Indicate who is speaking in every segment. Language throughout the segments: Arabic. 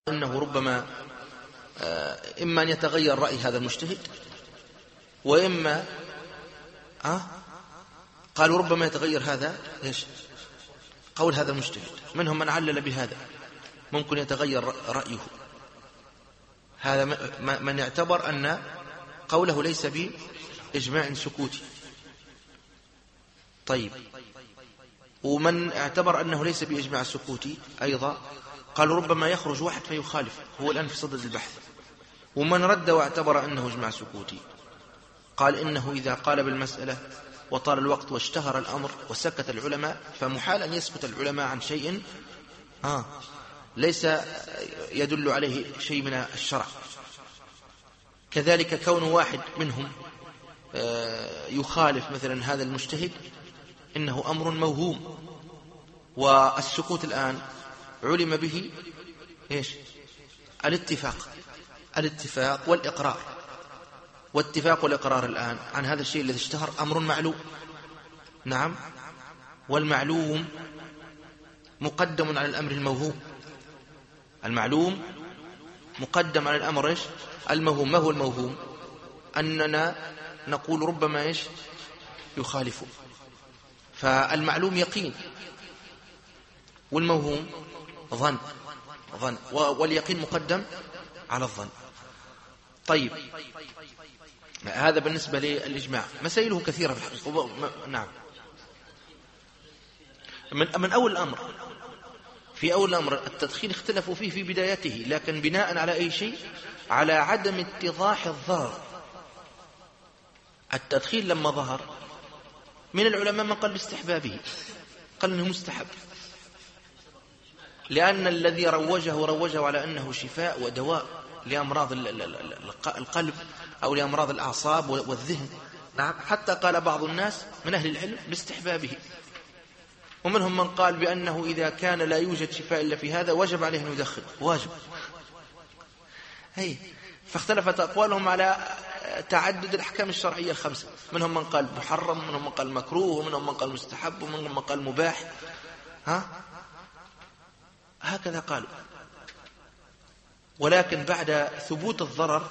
Speaker 1: إنه ربما إما أن يتغير رأي هذا المجتهد، وإما قالوا ربما يتغير هذا قول هذا المجتهد. منهم من علل بهذا، ممكن يتغير رأيه، هذا من يعتبر أن قوله ليس بإجماع سكوتي. طيب، ومن اعتبر أنه ليس بإجماع سكوتي أيضا قالوا ربما يخرج واحد فيخالف، هو الآن في صدد البحث. ومن رد واعتبر أنه إجماع سكوتي قال إنه إذا قال بالمسألة وطال الوقت واشتهر الأمر وسكت العلماء فمحال أن يسكت العلماء عن شيء ليس يدل عليه شيء من الشرع. كذلك كون واحد منهم يخالف مثلا هذا المجتهد إنه أمر موهوم، والسكوت الآن علم به الاتفاق والإقرار. واتفاق والإقرار الآن عن هذا الشيء الذي اشتهر أمر معلوم. نعم، والمعلوم مقدم على الأمر الموهوم. المعلوم مقدم على الأمر الموهوم. ما هو الموهوم؟ أننا نقول ربما يخالف. فالمعلوم يقين، والموهوم ظن، واليقين مقدم على الظن. طيب، هذا بالنسبة للإجماع. مسائله كثيرة في الحقيقة. نعم، من أول الأمر، في أول الأمر التدخين اختلفوا فيه في بدايته، لكن بناء على أي شيء؟ على عدم اتضاح الضرر. التدخين لما ظهر من العلماء من قال باستحبابه، قال أنه مستحب، لأن الذي روجه على أنه شفاء ودواء لأمراض القلب أو لأمراض الأعصاب والذهن. نعم، حتى قال بعض الناس من أهل العلم باستحبابه، ومنهم من قال بأنه إذا كان لا يوجد شفاء إلا في هذا وجب عليه أن يدخن، واجب. فاختلفت أقوالهم على تعدد الأحكام الشرعية الخمسة. منهم من قال محرم، ومنهم من قال مكروه، ومنهم من قال مستحب، ومنهم من قال مباح. هكذا قالوا. ولكن بعد ثبوت الضرر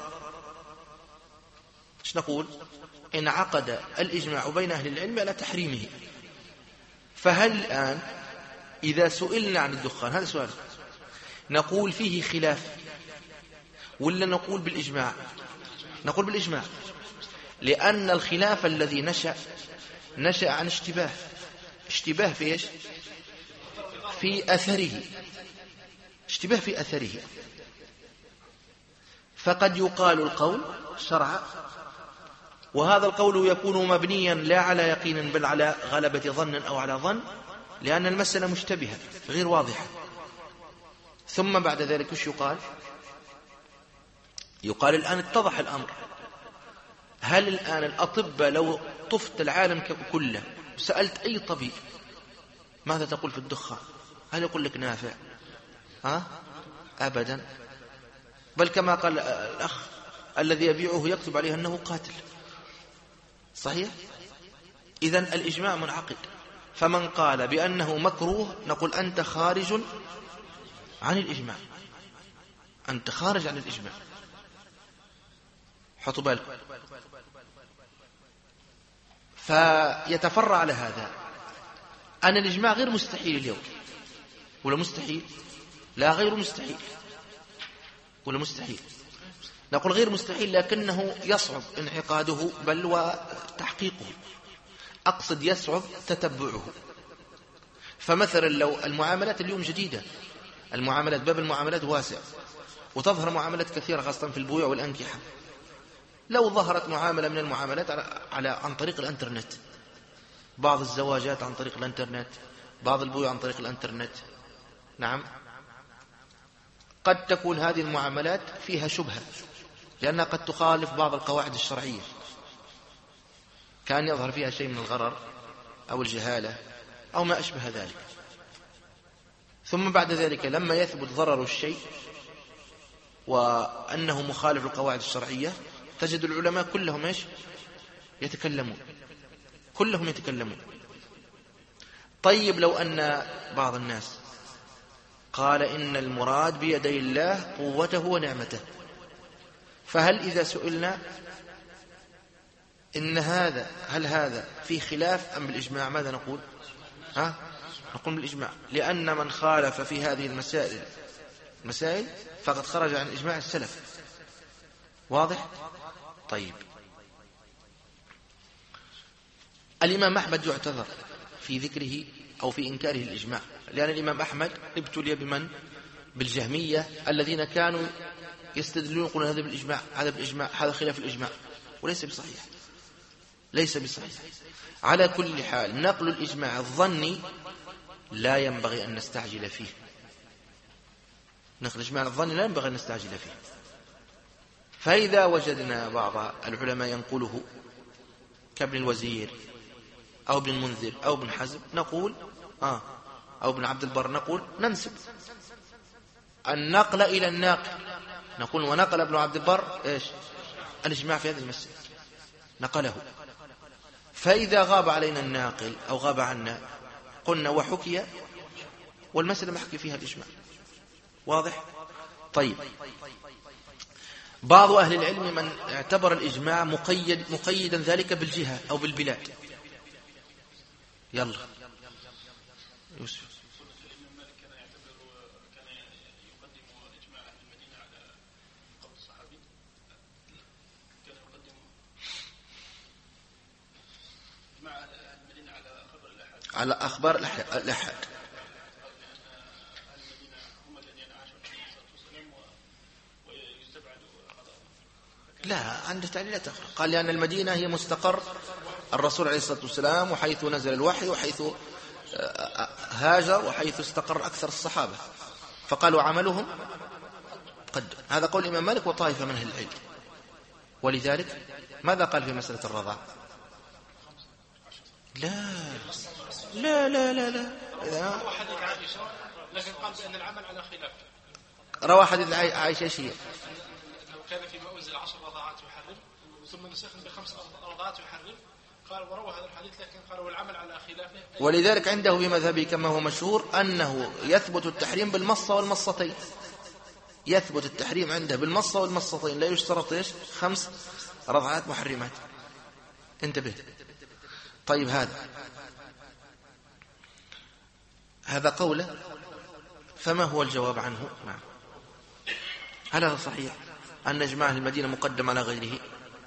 Speaker 1: ايش نقول؟ انعقد الإجماع بين أهل العلم على تحريمه. فهل الآن إذا سئلنا عن الدخان، هذا سؤال، نقول فيه خلاف ولا نقول بالإجماع؟ نقول بالإجماع، لأن الخلاف الذي نشأ عن اشتباه في ايش؟ في أثره، اشتباه في أثره. فقد يقال القول شرعا، وهذا القول يكون مبنيا لا على يقين بل على غلبة ظن أو على ظن، لأن المسألة مشتبهة غير واضحة. ثم بعد ذلك ايش يقال الآن اتضح الأمر. هل الآن الأطباء لو طفت العالم كله وسألت أي طبيب ماذا تقول في الدخان، هل يقول لك نافع؟ أبدا. بل كما قال الأخ الذي يبيعه يكتب عليه أنه قاتل. صحيح؟ إذن الإجماع منعقد. فمن قال بأنه مكروه نقول أنت خارج عن الإجماع، أنت خارج عن الإجماع. حطوا بالكم. فيتفرع على هذا أن الإجماع غير مستحيل اليوم، ولا مستحيل؟ لا، غير مستحيل، ولا مستحيل؟ نقول غير مستحيل، لكنه يصعب انعقاده بل وتحقيقه. أقصد يصعب تتبعه. فمثلا لو المعاملات اليوم جديدة، المعاملات، باب المعاملات واسع، وتظهر معاملات كثيرة خاصة في البيوع والأنكحة. لو ظهرت معاملة من المعاملات عن طريق الانترنت، بعض الزواجات عن طريق الانترنت، بعض البيوع عن طريق الانترنت، نعم، قد تكون هذه المعاملات فيها شبهة، لأنها قد تخالف بعض القواعد الشرعية، كان يظهر فيها شيء من الغرر أو الجهالة أو ما أشبه ذلك. ثم بعد ذلك لما يثبت ضرر الشيء وأنه مخالف القواعد الشرعية تجد العلماء كلهم يتكلمون، كلهم يتكلمون. طيب، لو أن بعض الناس قال إن المراد بيدي الله قوته ونعمته. فهل إذا سئلنا إن هل هذا في خلاف أم بالإجماع ماذا نقول؟ نقول بالإجماع، لأن من خالف في هذه المسائل فقد خرج عن إجماع السلف. واضح؟ طيب، الإمام أحمد يعتذر في ذكره أو في إنكاره الإجماع، لأن الإمام أحمد ابتلي بمن؟ بالجهمية الذين كانوا يستدلون يقولون هذا بالإجماع، هذا خلاف الإجماع، وليس بصحيح، ليس بصحيح. على كل حال نقل الإجماع الظني لا ينبغي أن نستعجل فيه، نقل الإجماع الظني لا ينبغي أن نستعجل فيه. فإذا وجدنا بعض العلماء ينقله كابن الوزير أو ابن المنذر أو ابن حزم نقول أو ابن عبد البر نقول ننسب النقل إلى الناقل، نقول ونقل ابن عبد البر إيش؟ الإجماع في هذه المسألة، نقله. فإذا غاب علينا الناقل أو غاب عنا قلنا وحكي، والمسألة محكي فيها الإجماع. واضح؟ طيب، بعض أهل العلم من اعتبر الإجماع مقيدا ذلك بالجهة أو بالبلاد. يلا يوسف. على أخبار الأحاد. لا، عنده تعليلات أخرى. قال لأن المدينة هي مستقر الرسول عليه الصلاة والسلام، وحيث نزل الوحي، وحيث هاجر، وحيث استقر أكثر الصحابة، فقالوا عملهم قدم. هذا قول الإمام مالك وطائفة من أهل العلم. ولذلك ماذا قال في مسألة الرضاع؟ لا لا لا لا لا
Speaker 2: روى حديث عائشة، لكن قال بأن العمل على خلاف.
Speaker 1: روى حديث عائشة شيء
Speaker 2: لو كان فيما أنزل 10 رضاعات يحرم ثم نسخ ب5 رضاعات يحرم، قال وروى هذا الحديث لكن قال والعمل على خلافه.
Speaker 1: ولذلك عنده في مذهبه كما هو مشهور أنه يثبت التحريم بالمصة والمصتين، يثبت التحريم عنده بالمصة والمصتين، لا يشترط 5 رضعات محرمات. انتبه. طيب، هذا قوله، فما هو الجواب عنه؟ نعم، هل هذا صحيح أن إجماع أهل المدينة مقدم على غيره؟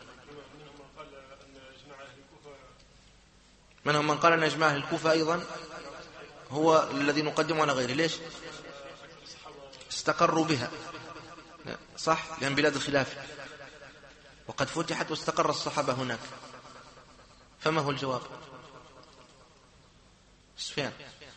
Speaker 1: منهم من قال أن إجماع أهل الكوفة أيضا هو الذي نقدم على غيره. ليش؟ استقروا بها، صح، لأن بلاد الخلاف وقد فتحت واستقر الصحابة هناك. فما هو الجواب؟ سفيان.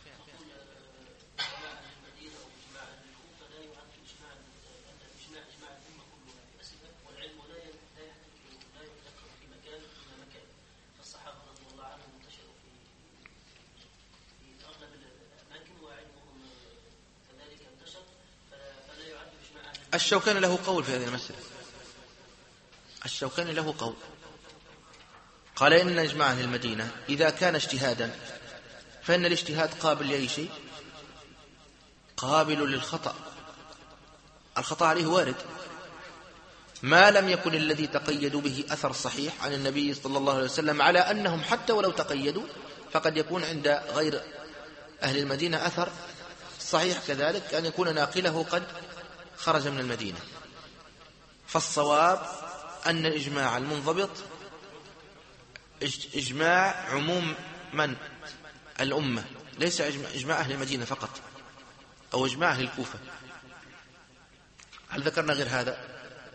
Speaker 1: الشوكاني له قول في هذه المسألة، الشوكاني له قول، قال إن إجماع أهل المدينة إذا كان اجتهادا فإن الاجتهاد قابل لأي شيء، قابل للخطأ، الخطأ عليه وارد، ما لم يكن الذي تقيدوا به أثر صحيح عن النبي صلى الله عليه وسلم، على أنهم حتى ولو تقيدوا فقد يكون عند غير أهل المدينة أثر صحيح كذلك، أن يكون ناقله قد خرج من المدينة. فالصواب أن الإجماع المنضبط إجماع عموم من؟ الأمة، ليس إجماع أهل المدينة فقط أو إجماع أهل الكوفة. هل ذكرنا غير هذا؟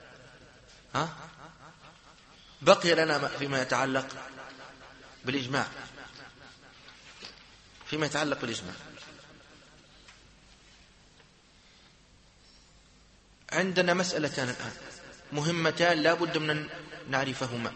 Speaker 1: بقي لنا فيما يتعلق بالإجماع، فيما يتعلق بالإجماع عندنا مسألتان الآن مهمتان لا بد من أن نعرفهما،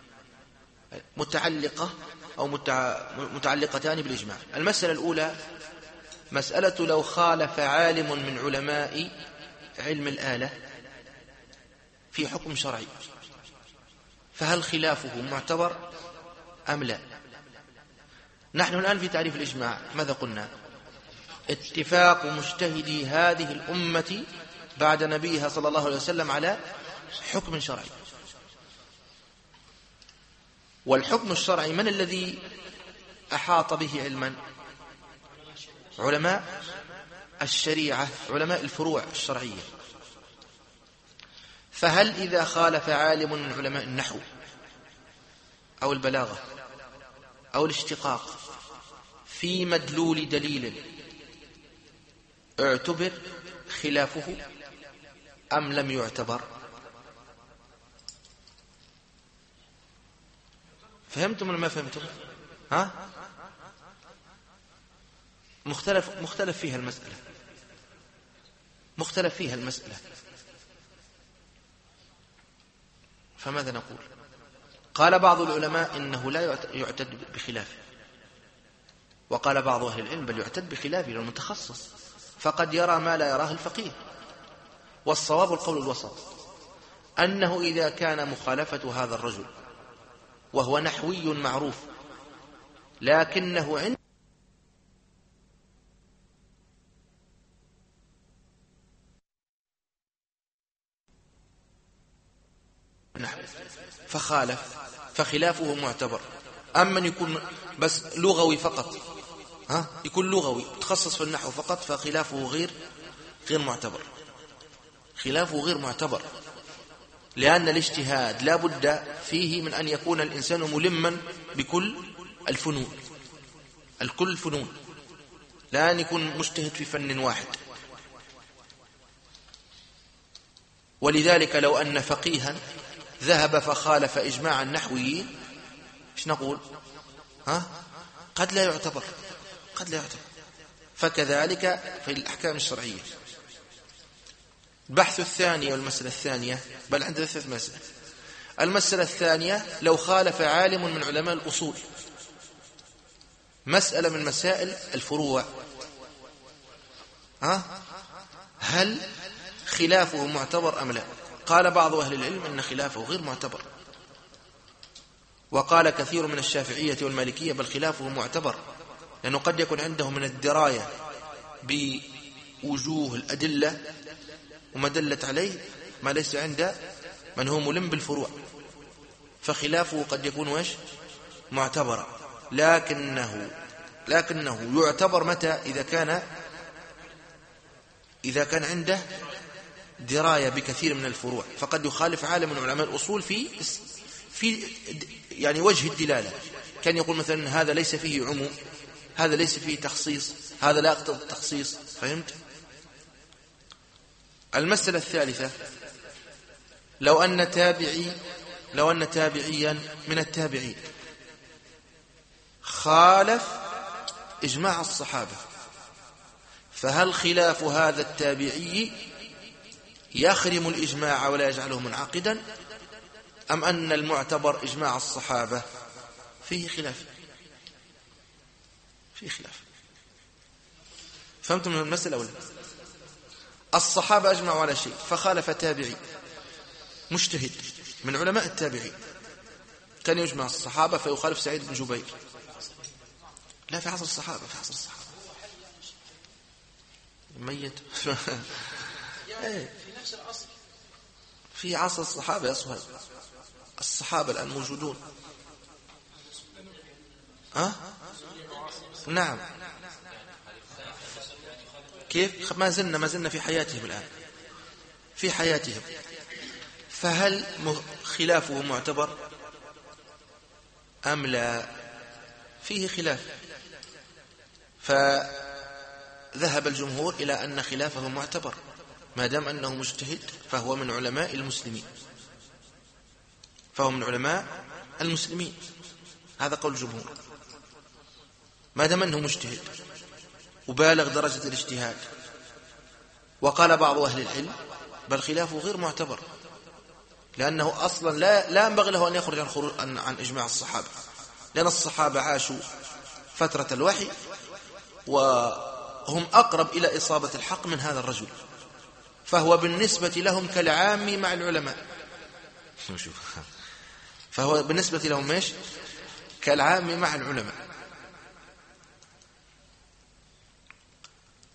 Speaker 1: متعلقة أو متعلقتان بالإجماع. المسألة الأولى مسألة لو خالف عالم من علماء علم الآلة في حكم شرعي، فهل خلافه معتبر أم لا؟ نحن الآن في تعريف الإجماع ماذا قلنا؟ اتفاق مجتهدي هذه الأمة بعد نبيها صلى الله عليه وسلم على حكم شرعي. والحكم الشرعي من الذي أحاط به علما؟ علماء الشريعة، علماء الفروع الشرعية. فهل إذا خالف عالم من علماء النحو أو البلاغة أو الاشتقاق في مدلول دليل اعتبر خلافه أم لم يعتبر؟ فهمتم ولا ما فهمتم؟ ها؟ مختلف فيها المسألة، مختلف فيها المسألة. فماذا نقول؟ قال بعض العلماء إنه لا يعتد بخلافه، وقال بعض أهل العلم بل يعتد بخلافه للمتخصص، فقد يرى ما لا يراه الفقيه. والصواب القول الوسط، أنه إذا كان مخالفة هذا الرجل وهو نحوي معروف لكنه عند نحو فخالف فخلافه معتبر. أما من يكون بس لغوي فقط، يكون لغوي تخصص في النحو فقط، فخلافه غير معتبر، خلافه غير معتبر، لأن الاجتهاد لا بد فيه من أن يكون الإنسان ملما بكل الفنون، لا أن يكون مجتهد في فن واحد. ولذلك لو أن فقيها ذهب فخالف إجماع النحويين ايش نقول؟ قد لا يعتبر. فكذلك في الأحكام الشرعية. البحث الثاني والمسألة الثانية، بل عندنا 3 مسائل. المسألة الثانية لو خالف عالم من علماء الأصول مسألة من مسائل الفروع، هل خلافه معتبر أم لا؟ قال بعض أهل العلم إن خلافه غير معتبر، وقال كثير من الشافعية والمالكية بل خلافه معتبر، لأنه قد يكون عنده من الدراية بوجوه الأدلة وما دلت عليه ما ليس عند من هو ملم بالفروع، فخلافه قد يكون معتبرا، لكنه يعتبر متى؟ إذا كان عنده دراية بكثير من الفروع، فقد يخالف عالم من علماء الأصول في يعني وجه الدلالة، كان يقول مثلا هذا ليس فيه عموم، هذا ليس فيه تخصيص، هذا لا يقتضي التخصيص. فهمت؟ المسألة الثالثة، لو أن تابعيا من التابعين خالف إجماع الصحابة، فهل خلاف هذا التابعي يخرم الإجماع ولا يجعله منعقدا، أم أن المعتبر إجماع الصحابة؟ فيه خلاف. فهمتم المسألة ولا؟ الصحابة أجمعوا على شيء، فخالف تابعي مجتهد من علماء التابعين كان يجمع الصحابة فيخالف سعيد بن جبير. لا، في عصر الصحابة، ميت في عصر الصحابة يا صهيب، الصحابة الآن موجودون. نعم. كيف؟ ما زلنا في حياتهم الآن، في حياتهم. فهل خلافه معتبر أم لا؟ فيه خلاف. فذهب الجمهور إلى أن خلافه معتبر ما دام أنه مجتهد، فهو من علماء المسلمين، هذا قول الجمهور، ما دام أنه مجتهد وبالغ درجة الاجتهاد. وقال بعض أهل العلم بل خلافه غير معتبر، لأنه أصلا لا ينبغي له أن يخرج عن إجماع الصحابة، لأن الصحابة عاشوا فترة الوحي وهم أقرب إلى إصابة الحق من هذا الرجل، فهو بالنسبة لهم كالعام مع العلماء. فهو بالنسبة لهم كالعام مع العلماء.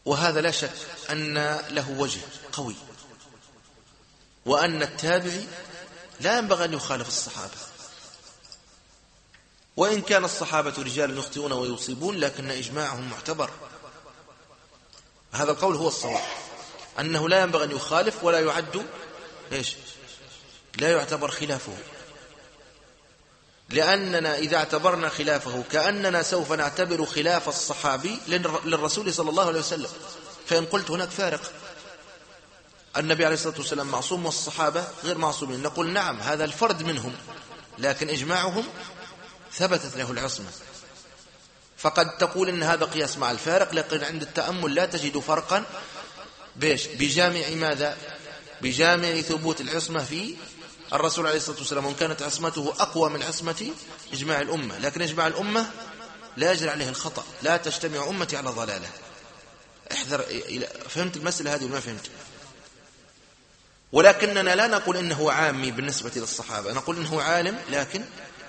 Speaker 1: وهذا لا شك أن له وجه قوي، وأن التابعي لا ينبغي أن يخالف الصحابة، وإن كان الصحابة رجال يخطئون ويصيبون لكن إجماعهم معتبر. هذا القول هو الصواب، أنه لا ينبغي أن يخالف ولا يعد لا يعتبر خلافه، لأننا إذا اعتبرنا خلافه كأننا سوف نعتبر خلاف الصحابي للرسول صلى الله عليه وسلم. فإن قلت هناك فارق، النبي عليه الصلاة والسلام معصوم والصحابة غير معصومين، نقول نعم هذا الفرد منهم، لكن إجماعهم ثبتت له العصمة. فقد تقول إن هذا قياس مع الفارق، لكن عند التأمل لا تجد فرقا بجامع ماذا؟ بجامع ثبوت العصمة في الرسول عليه الصلاة والسلام، وإن كانت عصمته أقوى من عصمة إجماع الأمة، لكن إجماع الأمة لا يجري عليه الخطأ، لا تجتمع أمتي على ضلالة. احذر، فهمت المسألة هذه ولا ما فهمت؟ ولكننا لا نقول إنه عامي بالنسبة للصحابة، نقول إنه عالم، لكن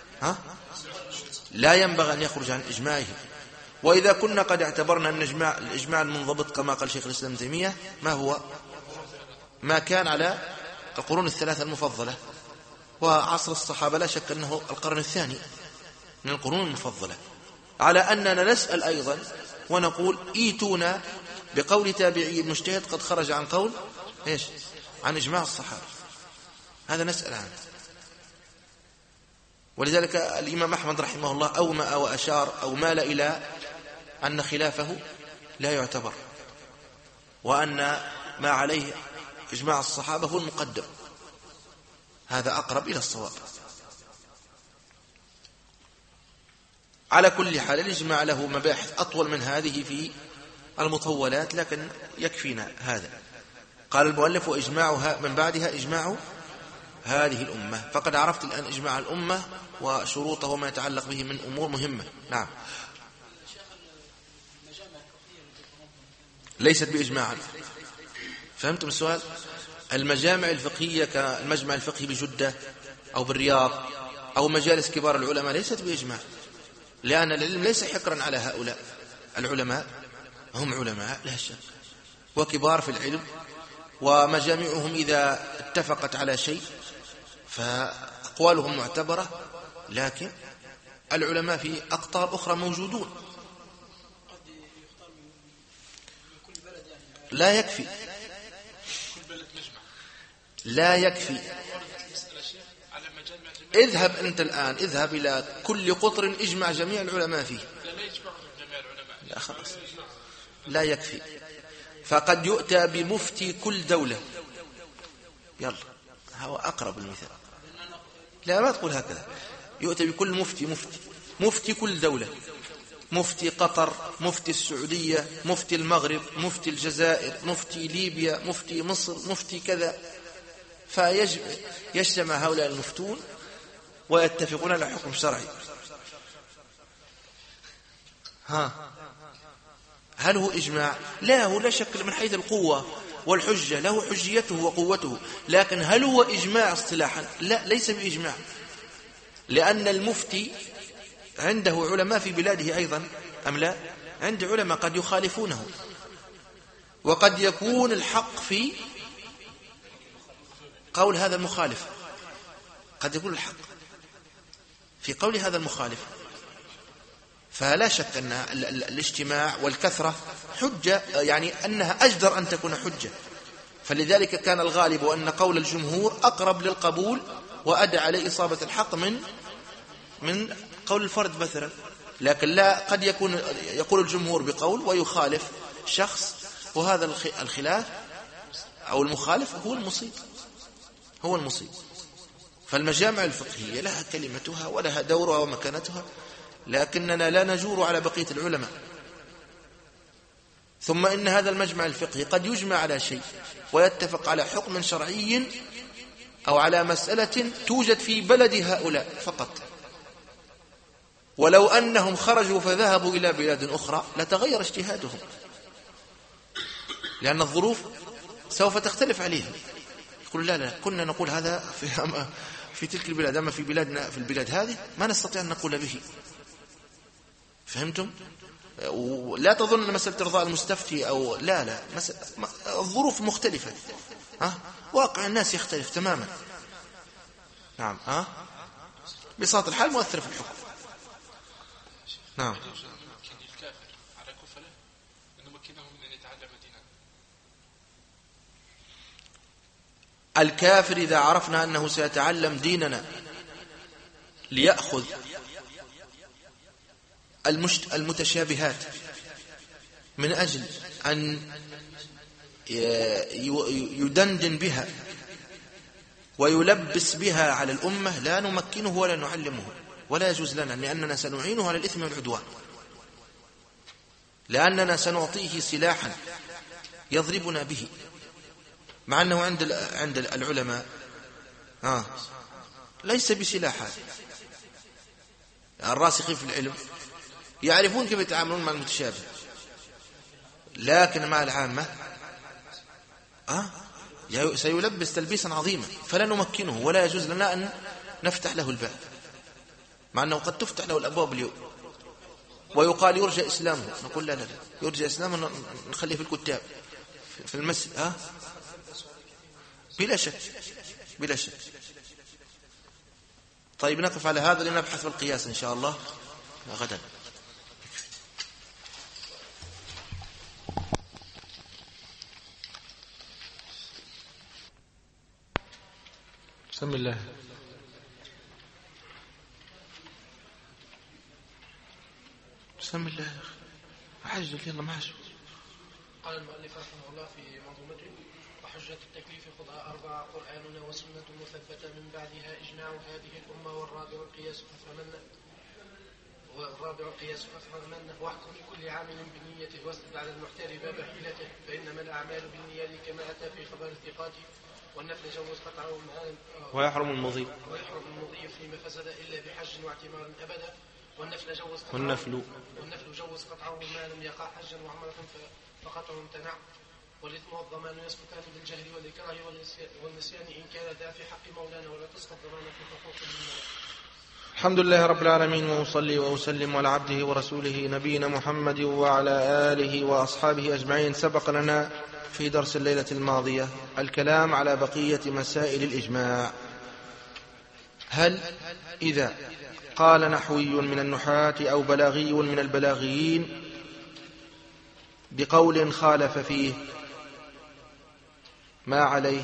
Speaker 1: لا ينبغي أن يخرج عن إجماعه. وإذا كنا قد اعتبرنا أن الإجماع المنضبط كما قال شيخ الإسلام ابن تيمية ما هو؟ ما كان على القرون الثلاثة المفضلة، وعصر الصحابة لا شك أنه القرن الثاني من القرون المفضلة، على أننا نسأل أيضا ونقول إيتونا بقول تابعي مجتهد قد خرج عن قول عن إجماع الصحابة، هذا نسأل عنه. ولذلك الإمام أحمد رحمه الله أومأ وأشار أو مال إلى أن خلافه لا يعتبر، وأن ما عليه إجماع الصحابة هو المقدم، هذا أقرب إلى الصواب. على كل حال الإجماع له مباحث أطول من هذه في المطولات، لكن يكفينا هذا. قال المؤلف وإجماعها من بعدها إجماع هذه الأمة. فقد عرفت الآن إجماع الأمة وشروطه وما يتعلق به من أمور مهمة. نعم، ليست بإجماع. فهمتم السؤال؟ المجامع الفقهية كالمجمع الفقهي بجدة أو بالرياض أو مجالس كبار العلماء ليست بإجماع، لأن العلم ليس حكرا على هؤلاء العلماء، هم علماء لا شك وكبار في العلم، ومجامعهم إذا اتفقت على شيء فأقوالهم معتبرة، لكن العلماء في أقطار أخرى موجودون. لا يكفي، لا يكفي. اذهب أنت الآن، اذهب إلى كل قطر اجمع جميع العلماء فيه، لا خلاص، لا يكفي. فقد يؤتى بمفتي كل دولة، يلا هو أقرب المثال، لا ما تقول هكذا، يؤتى بكل مفتي كل دولة، مفتي قطر، مفتي السعودية، مفتي المغرب، مفتي الجزائر، مفتي ليبيا، مفتي مصر، مفتي كذا، فيجتمع هؤلاء المفتون ويتفقون على حكم شرعي. هل هو إجماع؟ لا، هو لا شك من حيث القوة والحجة له حجيته وقوته، لكن هل هو إجماع اصطلاحا؟ لا، ليس بإجماع، لأن المفتي عنده علماء في بلاده أيضا أم لا؟ عنده علماء قد يخالفونه، وقد يكون الحق في قول هذا المخالف، قد يكون الحق في قول هذا المخالف. فلا شك أن الاجتماع والكثرة حجة، يعني أنها أجدر أن تكون حجة. فلذلك كان الغالب أن قول الجمهور أقرب للقبول وأدعى على إصابة الحق من قول الفرد مثلا. لكن لا، قد يقول الجمهور بقول ويخالف شخص، وهذا الخلاف أو المخالف هو المصيب. فالمجامع الفقهية لها كلمتها ولها دورها ومكانتها، لكننا لا نجور على بقية العلماء. ثم إن هذا المجمع الفقهي قد يجمع على شيء ويتفق على حكم شرعي أو على مسألة توجد في بلد هؤلاء فقط، ولو أنهم خرجوا فذهبوا إلى بلاد أخرى لتغير اجتهادهم، لأن الظروف سوف تختلف عليهم. يقول لا كنا نقول هذا في تلك البلاد، أما في بلادنا في البلاد هذه ما نستطيع أن نقول به. فهمتم؟ ولا تظن أن مسألة إرضاء المستفتي أو لا الظروف مختلفة. واقع الناس يختلف تماما. نعم. بساط الحال مؤثر في الحكم. نعم. الكافر إذا عرفنا أنه سيتعلم ديننا ليأخذ المتشابهات من أجل أن يدندن بها ويلبس بها على الأمة، لا نمكنه ولا نعلمه، ولا يجوز لنا، لأننا سنعينه على الإثم والعدوان، لأننا سنعطيه سلاحا يضربنا به، مع أنه عند العلماء ليس بسلاح. الراسخين في العلم يعرفون كيف يتعاملون مع المتشابه، لكن مع العامة سيلبس تلبيسا عظيما، فلا نمكنه ولا يجوز لنا أن نفتح له الباب، مع أنه قد تفتح له الأبواب اليوم ويقال يرجى إسلامه، نقول لا يرجى إسلامه نخليه في الكتاب في المسجد. بلا شك. طيب نقف على هذا لنبحث في القياس إن شاء الله غدا. بسم الله. بسم الله. عجل يلا معش.
Speaker 3: قال المؤلف رحمه الله في منظومته: وحجة التكليف خذها 4: قرآننا وسنة مثبتة من بعدها إجماع هذه الأمة، والرابع القياس فافهمنه واحكم لكل عامل بنيته واسدد على المحتار باب حيلته، فإنما الأعمال بالنيات كما أتى في خبر الثقات، والنفل جوز قطعه
Speaker 1: ويحرم المضي
Speaker 3: فيما فسد إلا بحج واعتمار أبدا، والنفل جوز قطعه ما لم يقع حجا وعمرة فقطعه امتنع، والإثم والضمان يسقطان بالجهل والإكراه والنسيان إن كان ذا في حق مولانا، ولا تسقط ضمان في حقوق المولى.
Speaker 1: الحمد لله رب العالمين، وأصلي وأسلم على عبده ورسوله نبينا محمد وعلى آله وأصحابه أجمعين. سبق لنا في درس الليلة الماضية الكلام على بقية مسائل الإجماع. هل إذا قال نحوي من النحاة أو بلاغي من البلاغيين بقول خالف فيه ما عليه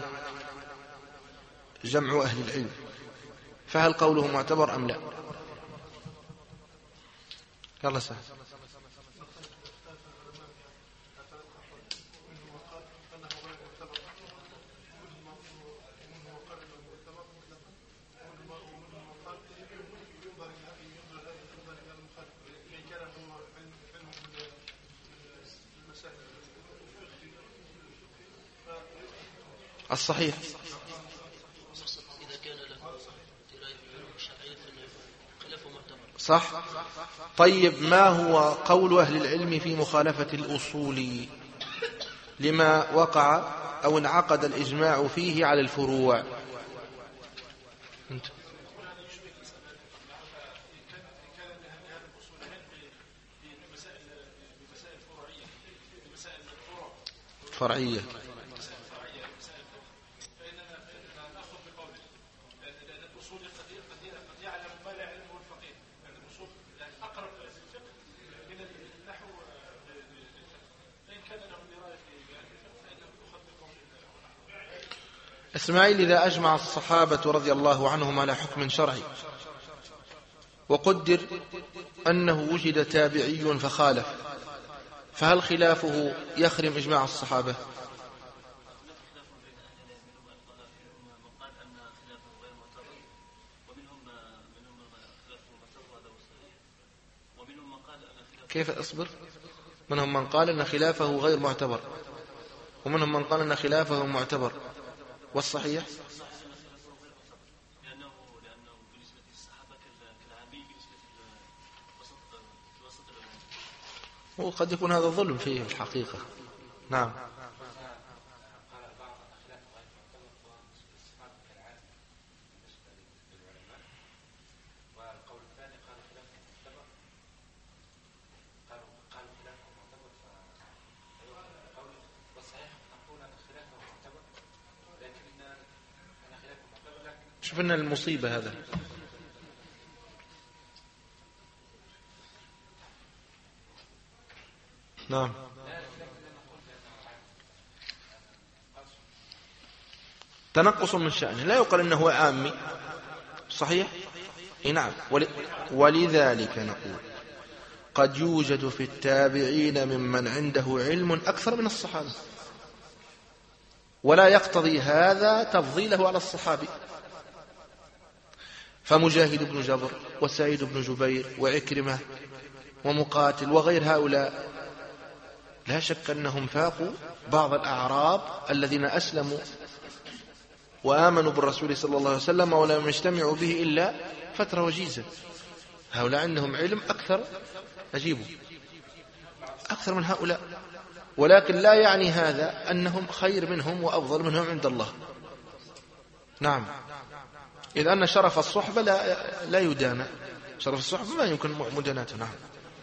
Speaker 1: جمع أهل العلم، فهل قوله معتبر أم لا؟ يلا سهل. الصحيح صح. طيب ما هو قول أهل العلم في مخالفة الأصول لما وقع أو انعقد الإجماع فيه على الفروع؟ فرعية. إسماعيل إذا أجمع الصحابة رضي الله عنهم على حكم شرعي وقدر أنه وجد تابعي فخالف، فهل خلافه يخرم إجماع الصحابة؟ كيف أصبر؟ منهم من قال أن خلافه غير معتبر، ومنهم من قال أن خلافه معتبر، والصحيح
Speaker 4: لأنه بالنسبة للصحابة كالعامي بالنسبة لوسط العلماء،
Speaker 1: وقد يكون هذا ظلم فيه الحقيقة. نعم. شوف إن المصيبة هذا. نعم. تنقص من شأنه، لا يقال إنه عامي، صحيح؟ نعم. ولذلك نقول قد يوجد في التابعين ممن عنده علم أكثر من الصحابة، ولا يقتضي هذا تفضيله على الصحابي. فمجاهد بن جبر وسعيد بن جبير وعكرمة ومقاتل وغير هؤلاء لا شك أنهم فاقوا بعض الأعراب الذين أسلموا وآمنوا بالرسول صلى الله عليه وسلم ولم يجتمعوا به إلا فترة وجيزة. هؤلاء عندهم علم أكثر، أجيبوا، أكثر من هؤلاء، ولكن لا يعني هذا أنهم خير منهم وأفضل منهم عند الله. نعم. إذ أن شرف الصحبة لا يدان، شرف الصحبة ما يمكن مداناته. نعم.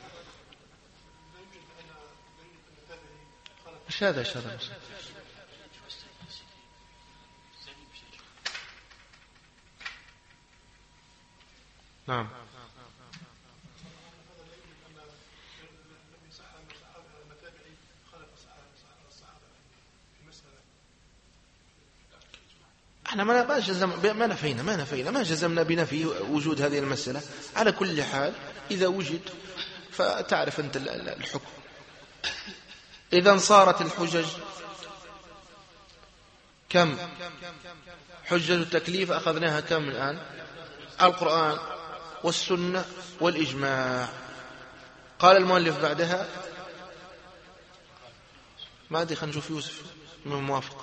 Speaker 1: إيش هذا؟ إيش هذا؟ نعم. احنا ما جزمنا بنفي وجود هذه المسألة. على كل حال إذا وجد فتعرف أنت الحكم. إذا صارت الحجج كم؟ حجة التكليف أخذناها كم الآن؟ القرآن والسنة والإجماع. قال المؤلف بعدها، ما أدري، خلينا نشوف يوسف من موافق.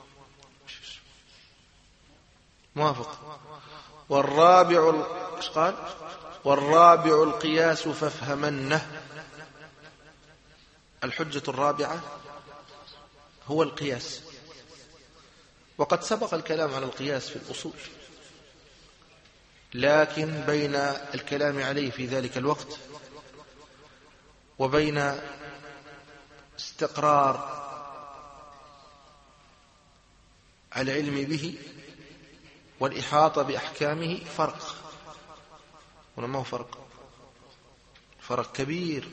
Speaker 1: والرابع، إيش قال؟ والرابع القياس فافهمنه. الحجة الرابعة هو القياس، وقد سبق الكلام على القياس في الأصول، لكن بين الكلام عليه في ذلك الوقت وبين استقرار العلم به والإحاطة بأحكامه فرق، ولا ما هو فرق كبير.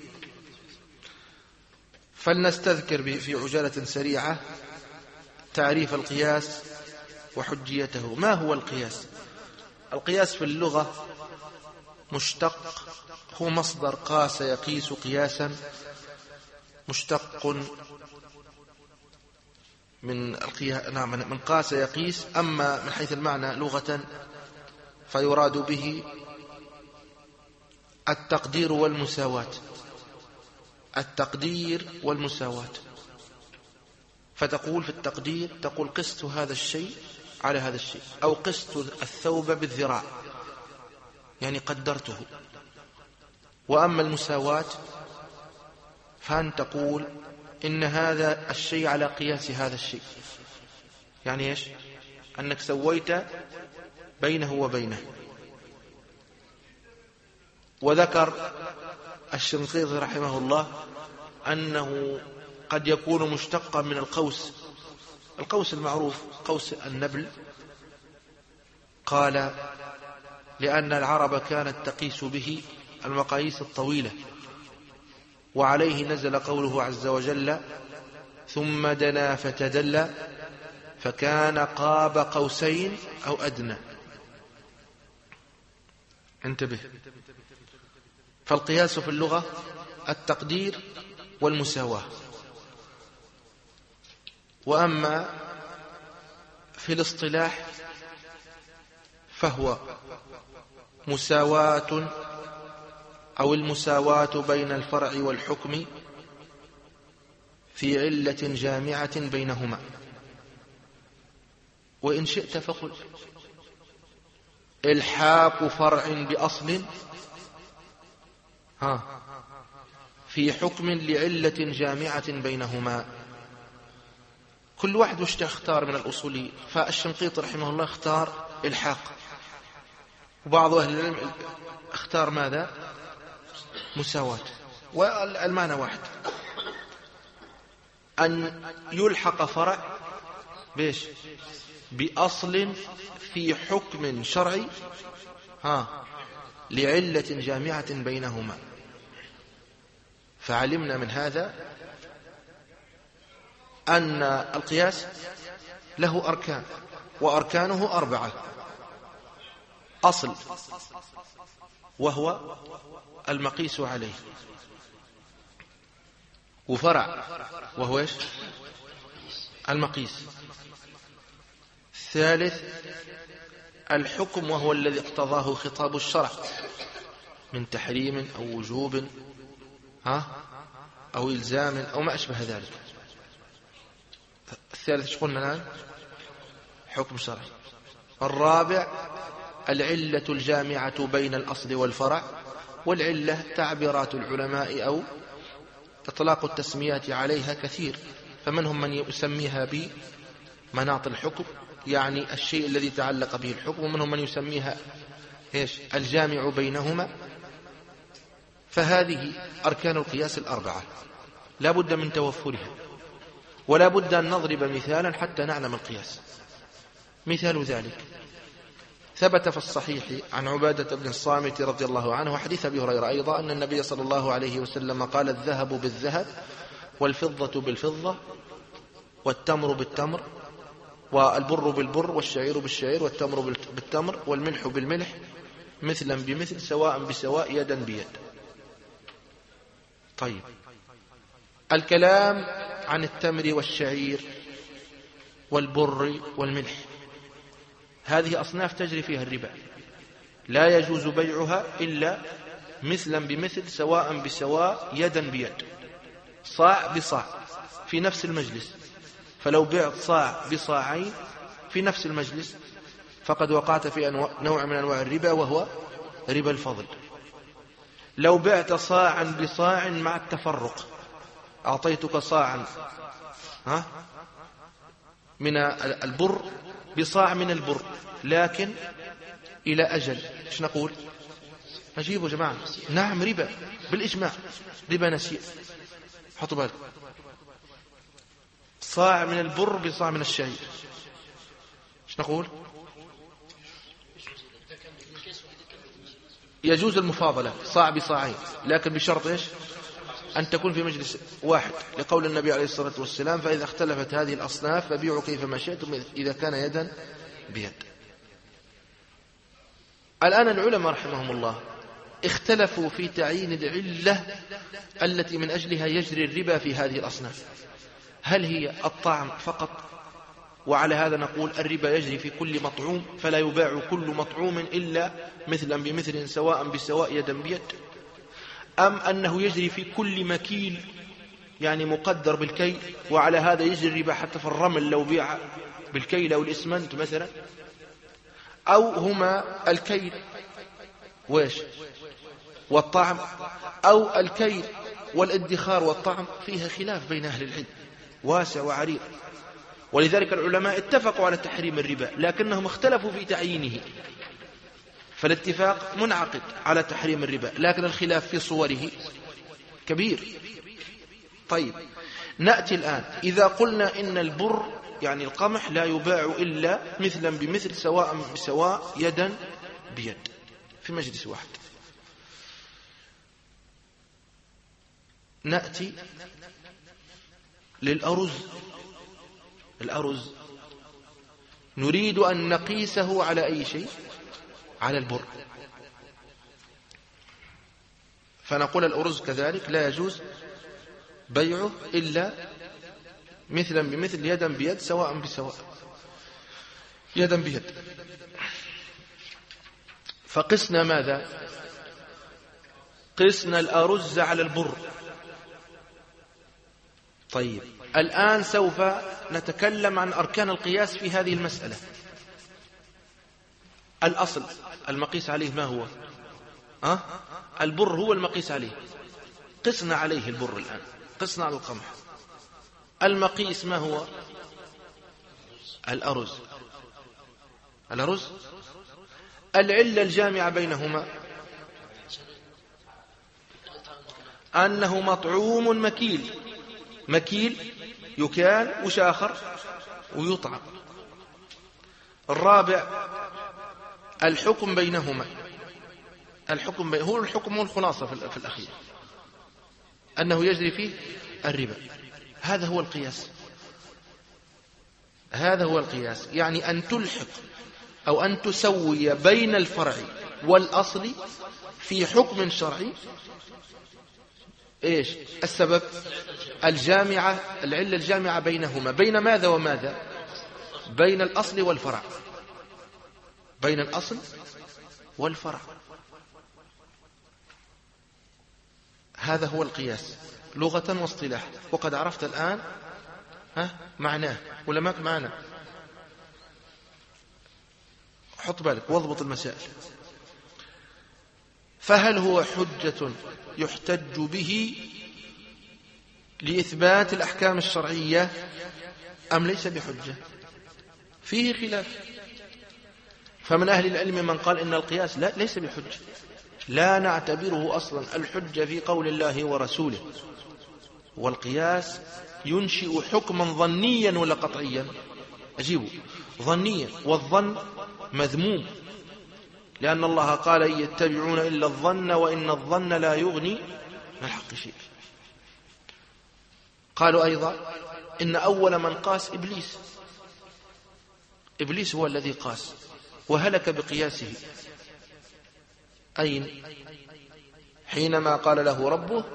Speaker 1: فلنستذكر في عجالة سريعة تعريف القياس وحجيته. ما هو القياس؟ القياس في اللغة مشتق، هو مصدر قاس يقيس قياسا، مشتق من قاس يقيس. أما من حيث المعنى لغة فيراد به التقدير والمساواة. التقدير والمساواة. فتقول في التقدير، تقول قست هذا الشيء على هذا الشيء، أو قست الثوب بالذراع، يعني قدرته. وأما المساواة فأن تقول إن هذا الشيء على قياس هذا الشيء، يعني إيش؟ أنك سويت بينه وبينه. وذكر الشنقيطي رحمه الله أنه قد يكون مشتقا من القوس المعروف، قوس النبل. قال لأن العرب كانت تقيس به المقاييس الطويلة، وعليه نزل قوله عز وجل ثم دنا فتدلى فكان قاب قوسين أو أدنى. انتبه. فالقياس في اللغة التقدير والمساواة. وأما في الاصطلاح فهو مساواة أو المساواة بين الفرع والحكم في علة جامعة بينهما. وإن شئت فقل إلحاق فرع بأصل في حكم لعلة جامعة بينهما. كل واحد وش تختار من الأصولي. فالشنقيطي رحمه الله اختار الحاق، وبعض أهل العلم اختار ماذا؟ مساواة. والمعنى واحد، أن يلحق فرع بإيش؟ بأصل في حكم شرعي لعلة جامعة بينهما. فعلمنا من هذا أن القياس له أركان، وأركانه 4: أصل وهو المقيس عليه، وفرع وهو إيش؟ المقيس. ثالث الحكم وهو الذي اقتضاه خطاب الشرع من تحريم أو وجوب أو إلزام أو ما أشبه ذلك. الثالث ايش قلنا الآن؟ حكم شرعي. الرابع العلة الجامعة بين الأصل والفرع، والعلة تعبيرات العلماء أو إطلاق التسميات عليها كثير، فمنهم من يسميها بمناط الحكم، يعني الشيء الذي تعلق به الحكم، ومنهم من يسميها إيش؟ الجامع بينهما. فهذه أركان القياس 4 لا بد من توفرها، ولا بد أن نضرب مثالا حتى نعلم القياس. مثال ذلك ثبت في الصحيح عن عبادة بن الصامت رضي الله عنه وحديث أبي هريرة أيضا أن النبي صلى الله عليه وسلم قال: الذهب بالذهب والفضة بالفضة والتمر بالتمر والبر بالبر والشعير بالشعير والتمر بالتمر والملح بالملح مثلا بمثل سواء بسواء يدا بيد. طيب، الكلام عن التمر والشعير والبر والملح، هذه أصناف تجري فيها الربا، لا يجوز بيعها إلا مثلا بمثل سواء بسواء يدا بيد، صاع بصاع في نفس المجلس. فلو بعت صاع بصاعين في نفس المجلس فقد وقعت في نوع من أنواع الربا وهو ربا الفضل. لو بعت صاعا بصاع مع التفرق، أعطيتك صاعا من البر بصاع من البر لكن إلى أجل، إيش نقول؟ نجيبه جماعة؟ نعم، ربا بالإجماع، ربا نسيء. حطوا بالك، صاع من البر بصاع من الشعير، إيش نقول؟ يجوز المفاضلة صاع بصاعين، لكن بشرط إيش؟ أن تكون في مجلس واحد، لقول النبي عليه الصلاة والسلام: فإذا اختلفت هذه الأصناف فبيعوا كيفما شئتم إذا كان يدا بيد. الآن العلماء رحمهم الله اختلفوا في تعيين العلة التي من أجلها يجري الربا في هذه الأصناف. هل هي الطعم فقط؟ وعلى هذا نقول الربا يجري في كل مطعوم، فلا يباع كل مطعوم إلا مثلا بمثل سواء بسواء يدا بيد، أم أنه يجري في كل مكيل يعني مقدر بالكيل، وعلى هذا يجري الربا حتى في الرمل لو بيع بالكيل أو الإسمنت مثلا، أو هما الكيل وإيش والطعم، أو الكيل والادخار والطعم. فيها خلاف بين أهل العلم واسع وعريض، ولذلك العلماء اتفقوا على تحريم الربا لكنهم اختلفوا في تعيينه. فالاتفاق منعقد على تحريم الربا، لكن الخلاف في صوره كبير. طيب، نأتي الآن إذا قلنا إن البر يعني القمح لا يباع إلا مثلا بمثل سواء بسواء يدا بيد في مجلس واحد، نأتي للأرز. الأرز نريد أن نقيسه على أي شيء؟ على البر، فنقول الأرز كذلك لا يجوز بيعه إلا مثلا بمثل يدا بيد سواء بسواء يدا بيد. فقسنا ماذا؟ قسنا الأرز على البر. طيب، الآن سوف نتكلم عن أركان القياس في هذه المسألة. الأصل المقيس عليه ما هو؟ البر هو المقيس عليه، قسنا عليه البر. الآن قسنا على القمح. المقيس ما هو؟ الأرز. الأرز العلة الجامعة بينهما أنه مطعوم مكيل. مكيل يكال وش آخر ويطعم. الرابع الحكم بينهما، هو الحكم والخلاصة في الأخير أنه يجري فيه الربا. هذا هو القياس، هذا هو القياس، يعني أن تلحق أو أن تسوي بين الفرع والأصل في حكم شرعي. إيش السبب؟ العلة الجامعة بينهما، بين ماذا وماذا؟ بين الأصل والفرع، بين الأصل والفرع. هذا هو القياس لغة واصطلاح. وقد عرفت الآن معناه ولا ماك معنى؟ حط بالك واضبط المسائل. فهل هو حجة يحتج به لإثبات الأحكام الشرعية أم ليس بحجة؟ فيه خلاف. فمن أهل العلم من قال إن القياس ليس بحجة، لا نعتبره أصلا الحجة في قول الله ورسوله. والقياس ينشئ حكما ظنيا ولا قطعيا؟ أجيبه ظنيا، والظن مذموم، لأن الله قال إن يتبعون إلا الظن وإن الظن لا يغني من الحق شيء. قالوا أيضا إن أول من قاس إبليس هو الذي قاس وهلك بقياسه. أين؟ حينما قال له ربه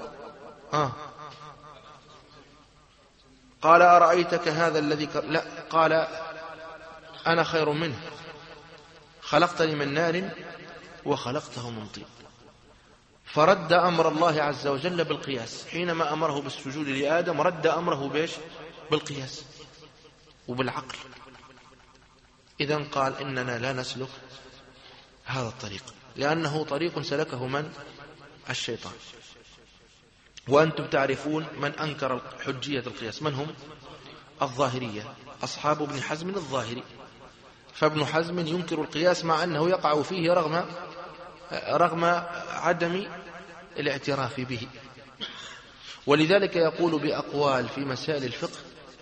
Speaker 1: قال أرأيتك هذا الذي لا، قال أنا خير منه، خلقتني من نار وخلقته من طين. فرد أمر الله عز وجل بالقياس. حينما أمره بالسجود لآدم رد أمره بإيش؟ بالقياس وبالعقل. إذن قال إننا لا نسلك هذا الطريق، لأنه طريق سلكه من؟ الشيطان. وأنتم تعرفون من أنكر حجية القياس من هم؟ الظاهرية، أصحاب ابن حزم الظاهري. فابن حزم ينكر القياس مع أنه يقع فيه رغم عدم الاعتراف به. ولذلك يقول بأقوال في مسائل الفقه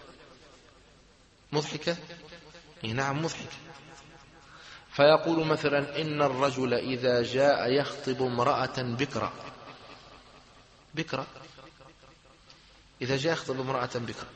Speaker 1: مضحكة. نعم مضحكة. فيقول مثلا إن الرجل إذا جاء يخطب امرأة بكرة إذا جاء يخطب امرأة بكرة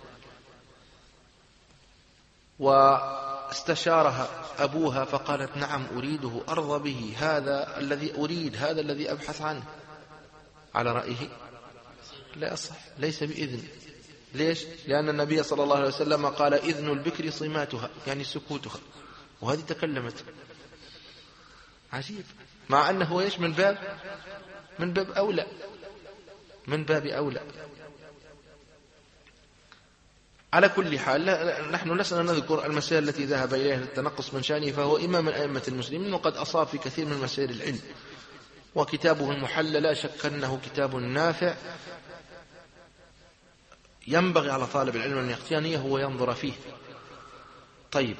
Speaker 1: واستشارها أبوها فقالت نعم أريده، أرضى به، هذا الذي أريد، هذا الذي أبحث عنه، على رأيه لا يصح، ليس بإذن. ليش؟ لأن النبي صلى الله عليه وسلم قال إذن البكر صماتها، يعني سكوتها، وهذه تكلمت. عجيب. مع أنه إيش؟ من باب أولى، من باب أولى. على كل حال نحن لسنا نذكر المسائل التي ذهب إليها التنقص من شأنه، فهو إمام من أئمة المسلمين وقد أصاب في كثير من مسائل العلم، وكتابه المحلى لا شك أنه كتاب نافع ينبغي على طالب العلم أن يقتنيه وينظر فيه. طيب،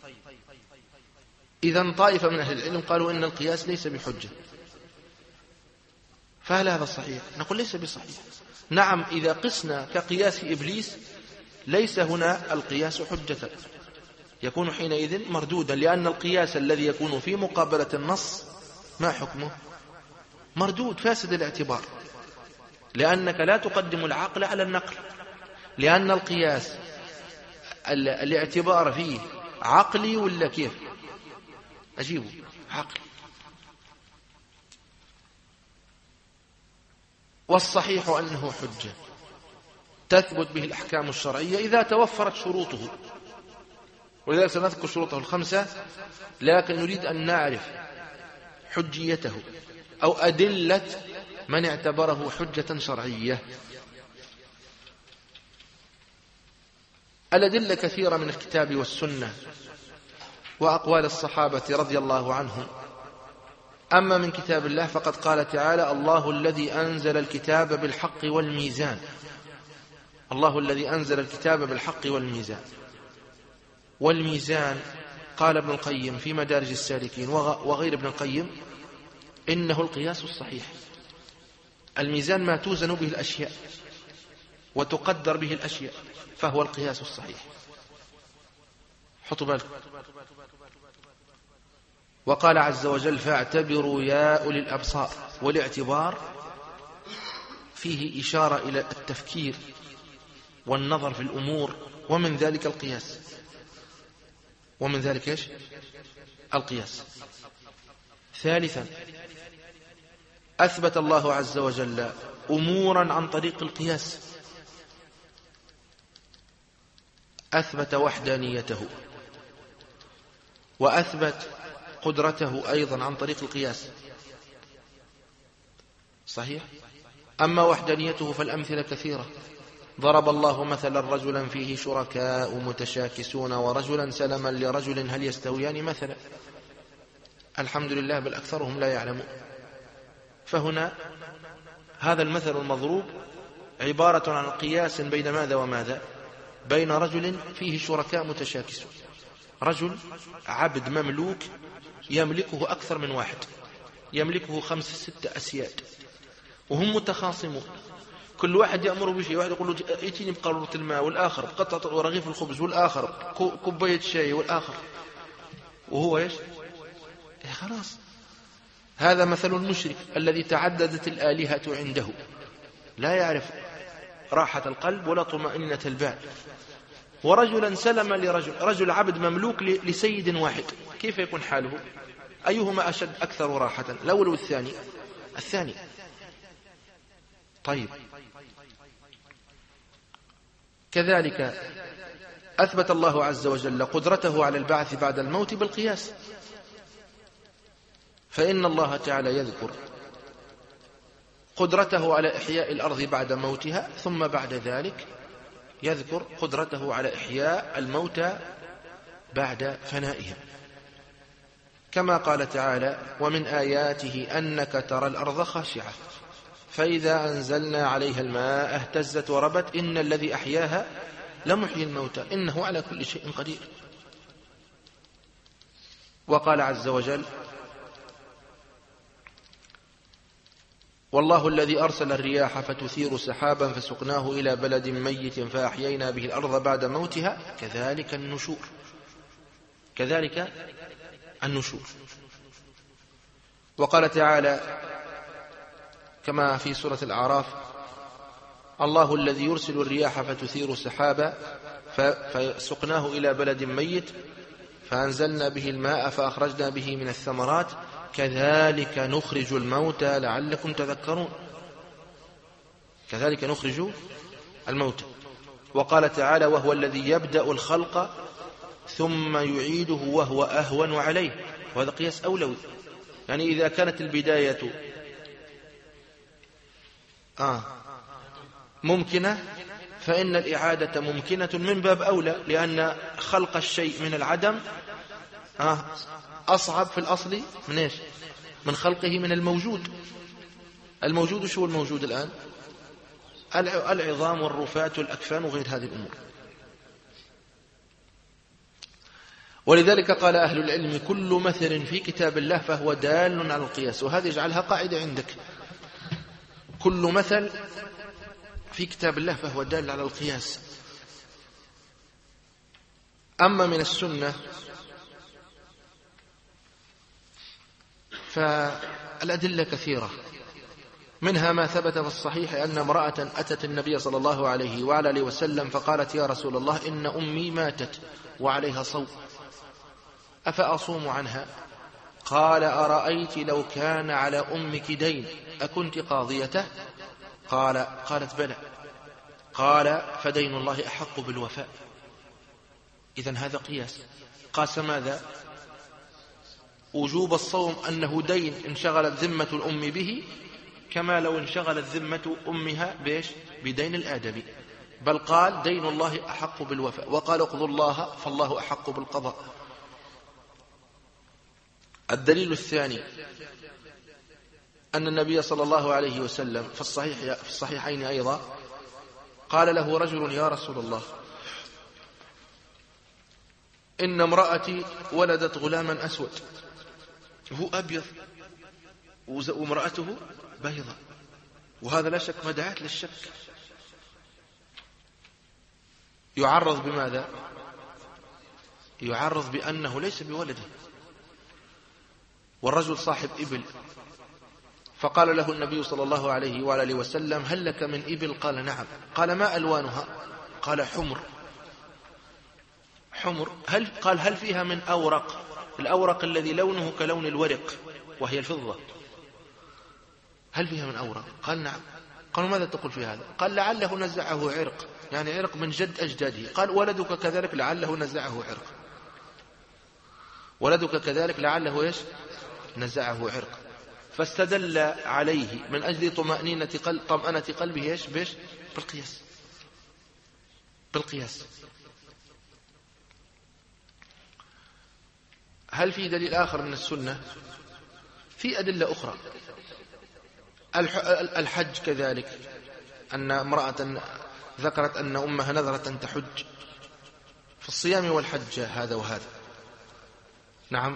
Speaker 1: إذن طائفة من أهل العلم قالوا إن القياس ليس بحجة، فهل هذا صحيح؟ نقول ليس بصحيح. نعم إذا قسنا كقياس إبليس ليس هنا القياس حجة، يكون حينئذ مردودا، لأن القياس الذي يكون في مقابلة النص ما حكمه؟ مردود فاسد الاعتبار، لأنك لا تقدم العقل على النقل، لأن القياس الاعتبار فيه عقلي ولا كيف؟ أجيبه عقلي. والصحيح أنه حجة تثبت به الأحكام الشرعية إذا توفرت شروطه، ولذلك سنذكر شروطه الخمسة، لكن نريد أن نعرف حجيته أو أدلة من اعتبره حجة شرعية. الأدلة كثيرة من الكتاب والسنة وأقوال الصحابة رضي الله عنهم. أما من كتاب الله فقد قال تعالى الله الذي أنزل الكتاب بالحق والميزان، الله الذي أنزل الكتاب بالحق والميزان. والميزان قال ابن القيم في مدارج السالكين وغير ابن القيم إنه القياس الصحيح. الميزان ما توزن به الأشياء وتقدر به الأشياء، فهو القياس الصحيح. حطوا بالكم. وقال عز وجل فاعتبروا يا أولي الأبصار. والاعتبار فيه إشارة إلى التفكير والنظر في الأمور، ومن ذلك القياس. ومن ذلك إيش؟ القياس. ثالثا أثبت الله عز وجل أمورا عن طريق القياس. أثبت وحدانيته وأثبت قدرته أيضا عن طريق القياس. صحيح؟ أما وحدانيته فالأمثلة كثيرة. ضرب الله مثلا رجلا فيه شركاء متشاكسون ورجلا سلما لرجل هل يستويان مثلا؟ الحمد لله بل أكثرهم لا يعلمون. فهنا هذا المثل المضروب عبارة عن قياس بين ماذا وماذا؟ بين رجل فيه شركاء متشاكسون، رجل عبد مملوك يملكه أكثر من واحد، يملكه 5 6 أسياد، وهم متخاصمون، كل واحد يأمر بشيء. واحد يقول له ائتني بقارورة الماء، والآخر بقطعة رغيف الخبز، والآخر كوباية شاي، والآخر وهو ايش؟ خلاص. هذا مثل المشرك الذي تعددت الآلهة عنده، لا يعرف راحة القلب ولا طمأنينة البال. ورجلا سلم لرجل، رجل عبد مملوك لسيد واحد، كيف يكون حاله؟ أيهما أشد أكثر راحة، الأول والثاني؟ الثاني. طيب، كذلك أثبت الله عز وجل قدرته على البعث بعد الموت بالقياس. فإن الله تعالى يذكر قدرته على إحياء الأرض بعد موتها، ثم بعد ذلك يذكر قدرته على إحياء الموتى بعد فنائها، كما قال تعالى ومن آياته أنك ترى الأرض خاشعة فإذا أنزلنا عليها الماء اهتزت وربت إن الذي أحياها لمحيي الموتى إنه على كل شيء قدير. وقال عز وجل والله الذي أرسل الرياح فتثير سحابا فسقناه إلى بلد ميت فأحيينا به الأرض بعد موتها كذلك النشور. كذلك النشور. وقال تعالى كما في سورة الأعراف الله الذي يرسل الرياح فتثير سحابا فسقناه إلى بلد ميت فأنزلنا به الماء فأخرجنا به من الثمرات كذلك نخرج الموتى لعلكم تذكرون. كذلك نخرج الموتى. وقال تعالى وهو الذي يبدأ الخلق ثم يعيده وهو أهون عليه، وهذا قياس أولوي. يعني إذا كانت البداية ممكنة فإن الإعادة ممكنة من باب أولى، لأن خلق الشيء من العدم أصعب في الأصل من إيش؟ من خلقه من الموجود. الموجود شو الموجود الآن؟ العظام والرفات والأكفان وغير هذه الأمور. ولذلك قال أهل العلم كل مثل في كتاب الله فهو دال على القياس، وهذه اجعلها قاعدة عندك. كل مثل في كتاب الله فهو دال على القياس. أما من السنة فالأدلة كثيرة، منها ما ثبت في الصحيح أن امرأة أتت النبي صلى الله عليه وعلى آله وسلم فقالت يا رسول الله إن أمي ماتت وعليها صوم أفأصوم عنها؟ قال أرأيت لو كان على أمك دين أكنت قاضيته؟ قالت بلى. قال فدين الله أحق بالوفاء. إذن هذا قياس. قاس ماذا؟ وجوب الصوم أنه دين انشغلت ذمة الأم به، كما لو انشغلت ذمة أمها بإيش؟ بدين الآدمي. بل قال دين الله أحق بالوفاء، وقال اقضوا الله فالله أحق بالقضاء. الدليل الثاني أن النبي صلى الله عليه وسلم في الصحيحين أيضا قال له رجل يا رسول الله إن امرأتي ولدت غلاما أسود، هو أبيض وامرأته بيضة، وهذا لا شك مدعاة للشك. يعرض بماذا؟ يعرض بأنه ليس بولده. والرجل صاحب إبل، فقال له النبي صلى الله عليه وآله وسلم: هل لك من إبل؟ قال: نعم. قال: ما ألوانها؟ قال: حمر. قال: هل فيها من أورق؟ الأورق الذي لونه كلون الورق وهي الفضة، هل فيها من أورق؟ قال: نعم. قالوا: ماذا تقول في هذا؟ قال: لعله نزعه عرق، يعني عرق من جد أجداده. قال: ولدك كذلك لعله نزعه عرق. ولدك كذلك لعله إيش؟ نزعه عرق. فاستدل عليه من أجل طمأنة قلبه إيش؟ بالقياس. هل في دليل آخر من السنة؟ في أدلة أخرى. الحج كذلك، أن امرأة ذكرت أن أمها نذرت أن تحج، في الصيام والحج هذا وهذا. نعم.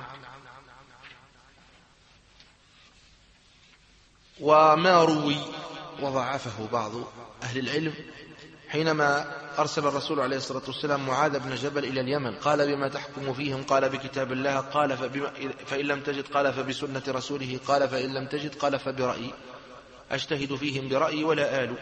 Speaker 1: وما روي وضعفه بعض أهل العلم حينما أرسل الرسول عليه الصلاة والسلام معاذ بن جبل إلى اليمن، قال: بما تحكم فيهم؟ قال: بكتاب الله. قال: فإن لم تجد؟ قال: فبسنة رسوله. قال: فإن لم تجد؟ قال: فبرأيي، أجتهد فيهم برأيي ولا آل.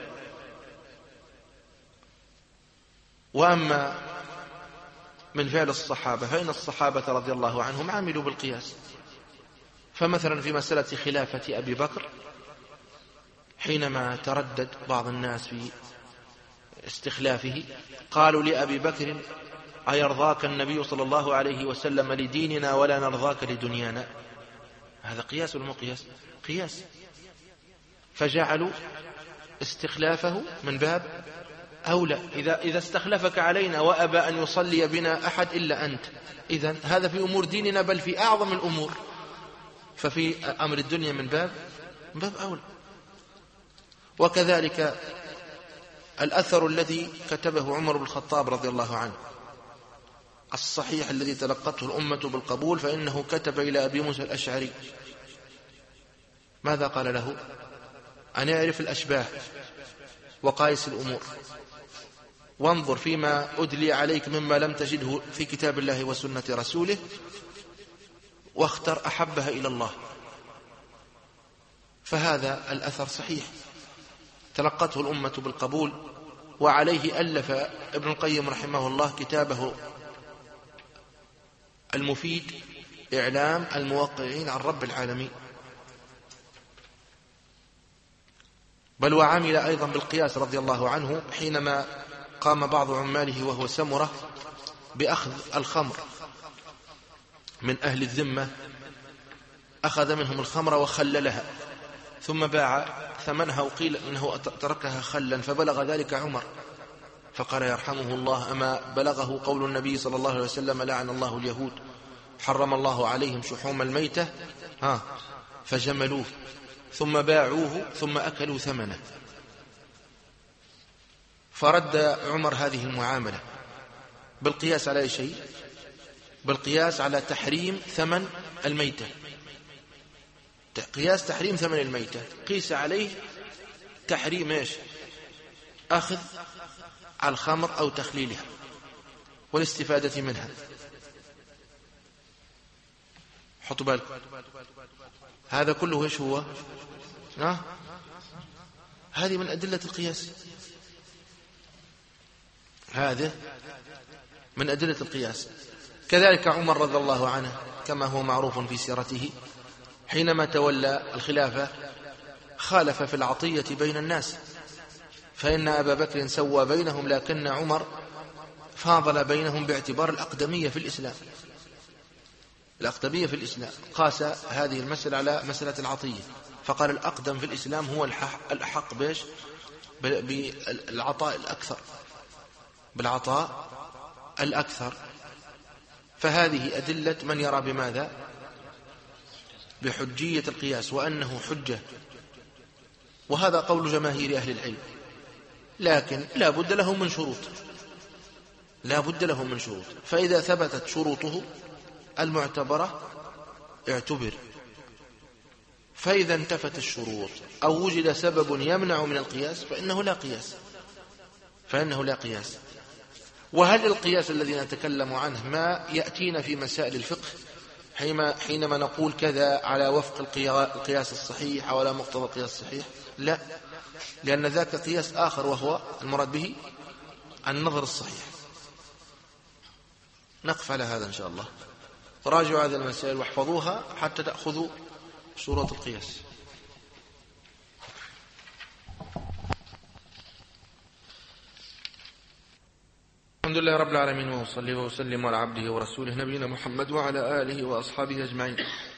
Speaker 1: وأما من فعل الصحابة فإن الصحابة رضي الله عنهم عملوا بالقياس. فمثلا في مسألة خلافة أبي بكر، حينما تردد بعض الناس في استخلافه، قالوا لأبي بكر: أيرضاك النبي صلى الله عليه وسلم لديننا ولا نرضاك لدنيانا؟ هذا قياس ولا مو قياس؟ قياس. فجعلوا استخلافه من باب أولى. إذا استخلفك علينا وأبى أن يصلي بنا أحد إلا أنت، إذن هذا في أمور ديننا بل في أعظم الأمور، ففي أمر الدنيا من باب أولى. وكذلك الأثر الذي كتبه عمر بن الخطاب رضي الله عنه الصحيح الذي تلقته الأمة بالقبول، فإنه كتب إلى أبي موسى الأشعري، ماذا قال له؟ أن يعرف الأشباه وقايس الأمور، وانظر فيما أدلي عليك مما لم تجده في كتاب الله وسنة رسوله، واختر أحبها إلى الله. فهذا الأثر صحيح تلقته الأمة بالقبول، وعليه ألف ابن القيم رحمه الله كتابه المفيد، إعلام الموقعين عن رب العالمين. بل وعمل أيضا بالقياس رضي الله عنه حينما قام بعض عماله وهو سمرة بأخذ الخمر من أهل الذمة، أخذ منهم الخمر وخللها ثم باع ثمنها، وقيل إنه تركها خلا، فبلغ ذلك عمر فقال يرحمه الله: أما بلغه قول النبي صلى الله عليه وسلم: لعن الله اليهود حرم الله عليهم شحوم الميتة فجملوه ثم باعوه ثم أكلوا ثمنه. فرد عمر هذه المعاملة بالقياس على أي شيء؟ بالقياس على تحريم ثمن الميتة، قياس تحريم ثمن الميتة، قيس عليه تحريم إيش؟ أخذ الخمر أو تخليلها والاستفادة منها. حطوا بالك، هذا كله إيش هو؟ هذه من أدلة القياس، هذا من أدلة القياس. كذلك عمر رضي الله عنه كما هو معروف في سيرته، حينما تولى الخلافة خالف في العطية بين الناس، فإن أبا بكر سوى بينهم، لكن عمر فاضل بينهم باعتبار الأقدمية في الإسلام. الأقدمية في الإسلام قاس هذه المسألة على مسألة العطية، فقال الأقدم في الإسلام هو الأحق بيش بالعطاء الأكثر، بالعطاء الأكثر. فهذه أدلة من يرى بماذا؟ بحجية القياس وأنه حجة، وهذا قول جماهير أهل العلم، لكن لا بد له من شروط، لا بد له من شروط. فإذا ثبتت شروطه المعتبرة اعتبر، فإذا انتفت الشروط أو وجد سبب يمنع من القياس فإنه لا قياس. وهل القياس الذي نتكلم عنه ما يأتينا في مسائل الفقه حينما نقول كذا على وفق القياس الصحيح أو على مقتضى القياس الصحيح؟ لا، لأن ذاك قياس آخر وهو المراد به النظر الصحيح. نقف على هذا إن شاء الله. راجعوا هذه المسائل واحفظوها حتى تأخذوا شروط القياس. الحمد لله رب العالمين، وصلي وسلم على عبده ورسوله نبينا محمد وعلى آله وأصحابه أجمعين.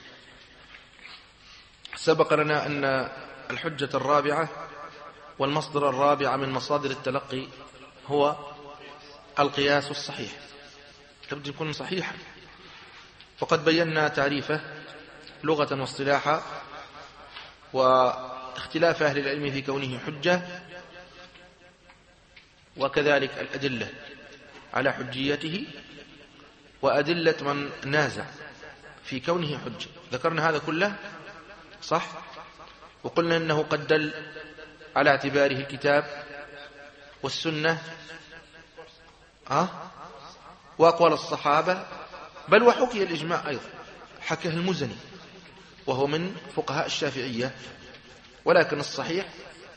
Speaker 1: سبق لنا أن الحجة الرابعة والمصدر الرابع من مصادر التلقي هو القياس الصحيح، لابد يكون صحيحا، وقد بينا تعريفه لغة واصطلاحا واختلاف أهل العلم في كونه حجة، وكذلك الأدلة على حجيته وأدلة من نازع في كونه حجة. ذكرنا هذا كله صح، وقلنا أنه قد دل على اعتباره الكتاب والسنة وأقوال الصحابة، بل وحكي الإجماع أيضا، حكاه المزني وهو من فقهاء الشافعية. ولكن الصحيح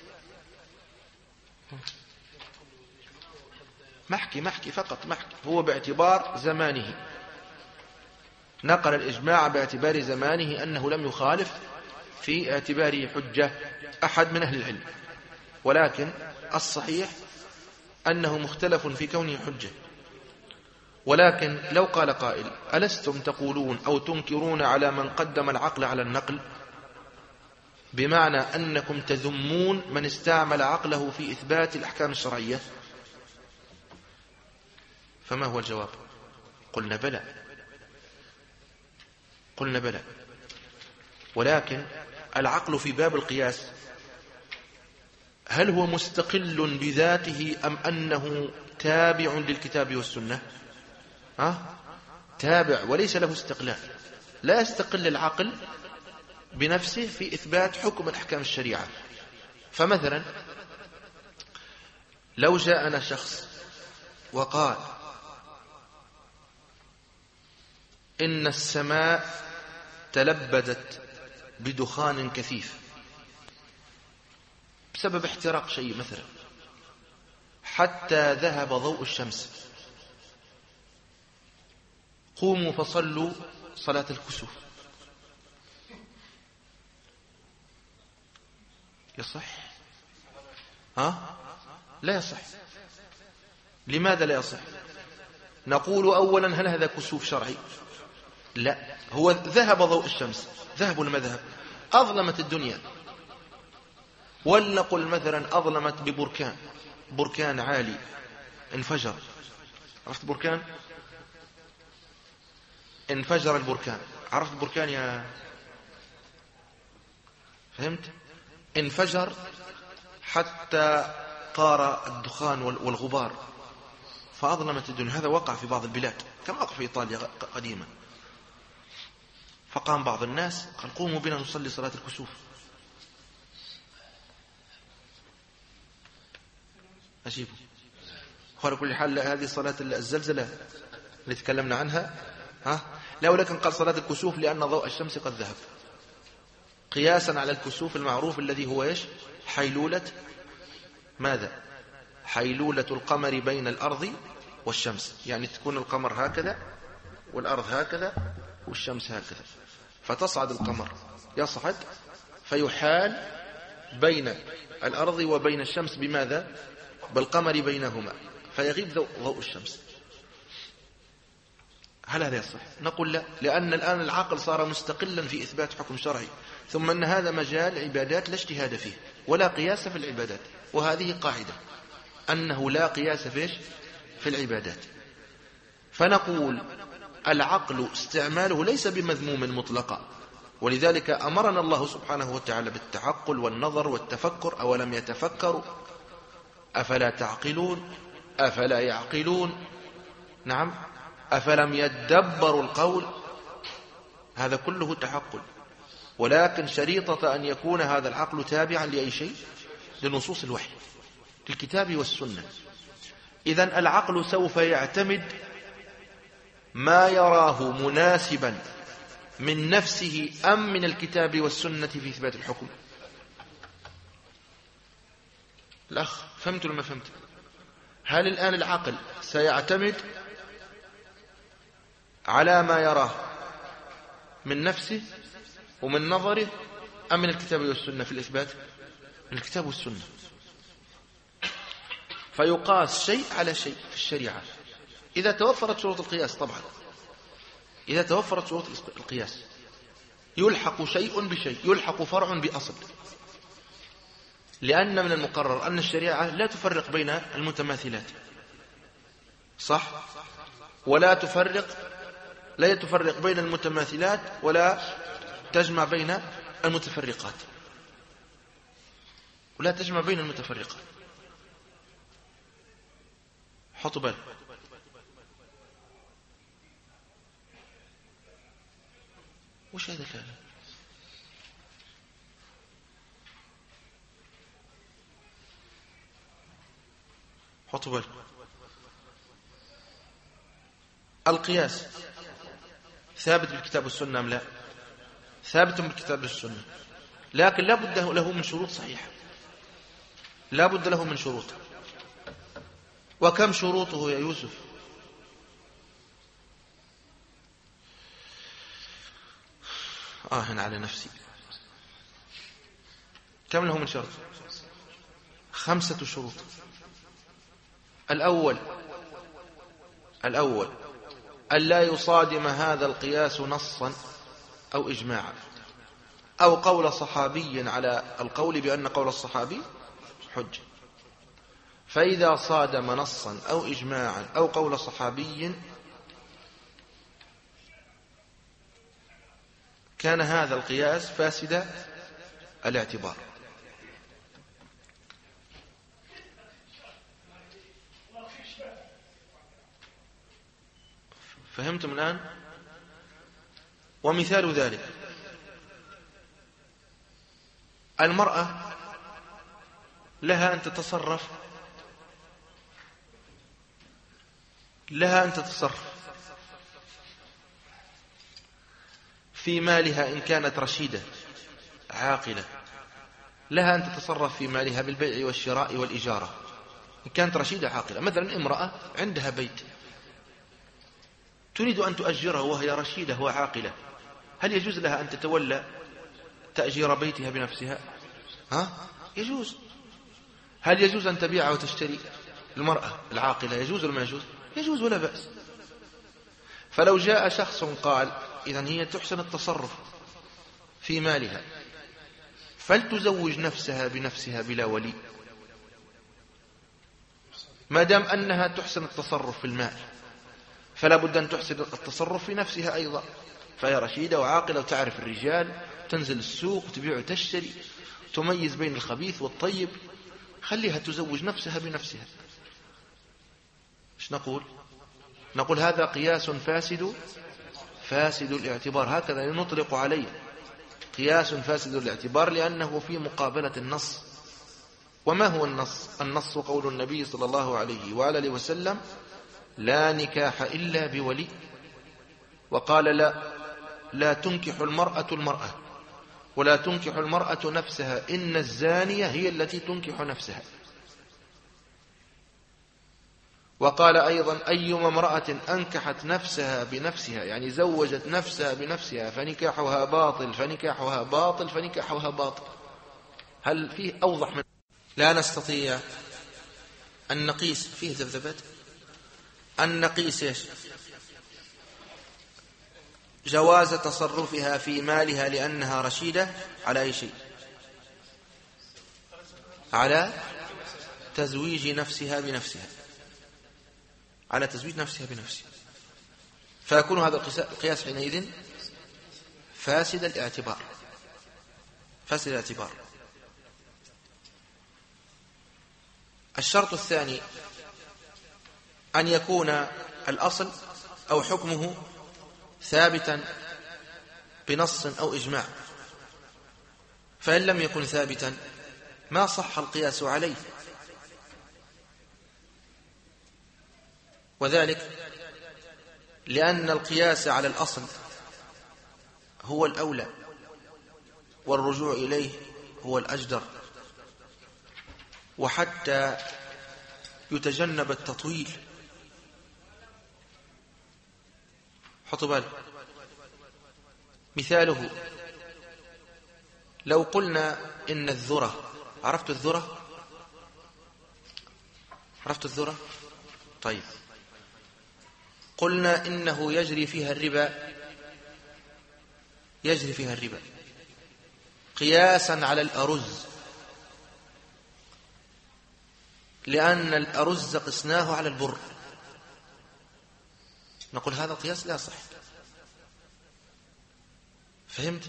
Speaker 1: محكي فقط محكي، هو باعتبار زمانه، نقل الإجماع باعتبار زمانه أنه لم يخالف في اعتباره حجة أحد من أهل العلم، ولكن الصحيح أنه مختلف في كونه حجة. ولكن لو قال قائل: ألستم تقولون أو تنكرون على من قدم العقل على النقل، بمعنى أنكم تذمون من استعمل عقله في إثبات الأحكام الشرعية؟ فما هو الجواب؟ قلنا بلى، ولكن العقل في باب القياس هل هو مستقل بذاته أم أنه تابع للكتاب والسنة؟ تابع وليس له استقلال. لا يستقل العقل بنفسه في إثبات حكم الأحكام الشريعة. فمثلا لو جاءنا شخص وقال: إن السماء تلبدت بدخان كثيف بسبب احتراق شيء مثلا حتى ذهب ضوء الشمس، قوموا فصلوا صلاة الكسوف، يصح؟ لا يصح. لماذا لا يصح؟ نقول أولا: هل هذا كسوف شرعي؟ لا، هو ذهب ضوء الشمس، ذهب المذهب، أظلمت الدنيا. ولنقل مثلا أظلمت بركان عالي انفجر. عرفت بركان؟ انفجر البركان. عرفت بركان يا فهمت؟ انفجر حتى طار الدخان والغبار فأظلمت الدنيا. هذا وقع في بعض البلاد كما وقع في إيطاليا قديما. فقام بعض الناس قال: قوموا بنا نصلي صلاة الكسوف. أجيبوا. وعلى كل حال هذه صلاة الزلزلة اللي تكلمنا عنها لا، ولكن قال صلاة الكسوف لأن ضوء الشمس قد ذهب، قياسا على الكسوف المعروف الذي هو إيش؟ حيلولة ماذا؟ حيلولة القمر بين الأرض والشمس، يعني تكون القمر هكذا والأرض هكذا والشمس هكذا، فتصعد القمر يصعد فيحال بين الأرض وبين الشمس بماذا؟ بالقمر بينهما، فيغيب ضوء الشمس. هل هذا يصح؟ نقول لا، لأن الآن العقل صار مستقلا في إثبات حكم شرعي، ثم أن هذا مجال عبادات لا اجتهاد فيه ولا قياس في العبادات، وهذه قاعدة أنه لا قياس في العبادات. فنقول العقل استعماله ليس بمذموم مطلقا، ولذلك أمرنا الله سبحانه وتعالى بالتعقل والنظر والتفكر. أولم يتفكروا أفلا تعقلون أفلا يعقلون، نعم، أفلم يدبروا القول، هذا كله تعقل. ولكن شريطة أن يكون هذا العقل تابعا لأي شيء؟ لنصوص الوحي، للكتاب والسنة. إذن العقل سوف يعتمد ما يراه مناسبا من نفسه أم من الكتاب والسنة في إثبات الحكم؟ الأخ فهمت ولا ما فهمت؟ هل الآن العقل سيعتمد على ما يراه من نفسه ومن نظره أم من الكتاب والسنة في الإثبات؟ من الكتاب والسنة. فيقاس شيء على شيء في الشريعة إذا توفرت شروط القياس. طبعا إذا توفرت شروط القياس يلحق شيء بشيء، يلحق فرع بأصل، لأن من المقرر أن الشريعة لا تفرق بين المتماثلات، صح؟ ولا تفرق بين المتماثلات ولا تجمع بين المتفرقات، ولا تجمع بين المتفرقات. حطوا بالك. وش هذا الكلام؟ حطوا بالك. القياس ثابت بالكتاب والسنة أم لا؟ ثابت بالكتاب والسنة، لكن لا بد له من شروط صحيحة، لا بد له من شروط. وكم شروطه يا يوسف؟ هنا على نفسي. كم له من شرط؟ 5 شروط. الأول أن لا يصادم هذا القياس نصا أو إجماعا أو قول صحابي على القول بأن قول الصحابي حجة. فإذا صادم نصا أو إجماعا أو قول صحابي كان هذا القياس فاسد الاعتبار. فهمتم الآن؟ ومثال ذلك المرأة لها أن تتصرف في مالها إن كانت رشيدة عاقلة، لها أن تتصرف في مالها بالبيع والشراء والإجارة إن كانت رشيدة عاقلة. مثلا امرأة عندها بيت تريد أن تؤجره وهي رشيدة وعاقلة، هل يجوز لها أن تتولى تأجير بيتها بنفسها؟ يجوز. هل يجوز أن تبيع وتشتري؟ المرأة العاقلة يجوز ولا ما يجوز؟ يجوز ولا بأس. فلو جاء شخص قال إذن هي تحسن التصرف في مالها فلتزوج نفسها بنفسها بلا ولي، ما دام أنها تحسن التصرف في المال فلا بد أن تحسن التصرف في نفسها أيضا، فهي رشيدة وعاقلة وتعرف الرجال، تنزل السوق وتبيع وتشتري، تميز بين الخبيث والطيب، خليها تزوج نفسها بنفسها. ايش نقول؟ نقول هذا قياس فاسد الاعتبار، هكذا نطلق عليه قياس فاسد الاعتبار لأنه في مقابلة النص. وما هو النص؟ النص قول النبي صلى الله عليه وآله وسلم: لا نكاح إلا بولي. وقال لا تنكح المرأة ولا تنكح المرأة نفسها، إن الزانية هي التي تنكح نفسها. وقال أيضا: أيما امرأة أنكحت نفسها بنفسها، يعني زوجت نفسها بنفسها، فنكاحها باطل. هل فيه أوضح من؟ لا نستطيع أن نقيس فيه ذبذبات، أن نقيس جواز تصرفها في مالها لأنها رشيدة على أي شيء؟ على تزويج نفسها بنفسها، على تزويج نفسها بنفسها، فيكون هذا القياس حينئذ فاسد الاعتبار. الشرط الثاني أن يكون الأصل أو حكمه ثابتا بنص أو إجماع، فإن لم يكن ثابتا ما صح القياس عليه. وذلك لأن القياس على الأصل هو الأولى والرجوع إليه هو الأجدر، وحتى يتجنب التطويل. حطوا بالك، مثاله لو قلنا إن الذرة، عرفت الذرة؟ عرفت الذرة؟ طيب، قلنا إنه يجري فيها الربا، يجري فيها الربا قياسا على الأرز، لأن الأرز قسناه على البر. نقول هذا القياس لا صح. فهمت؟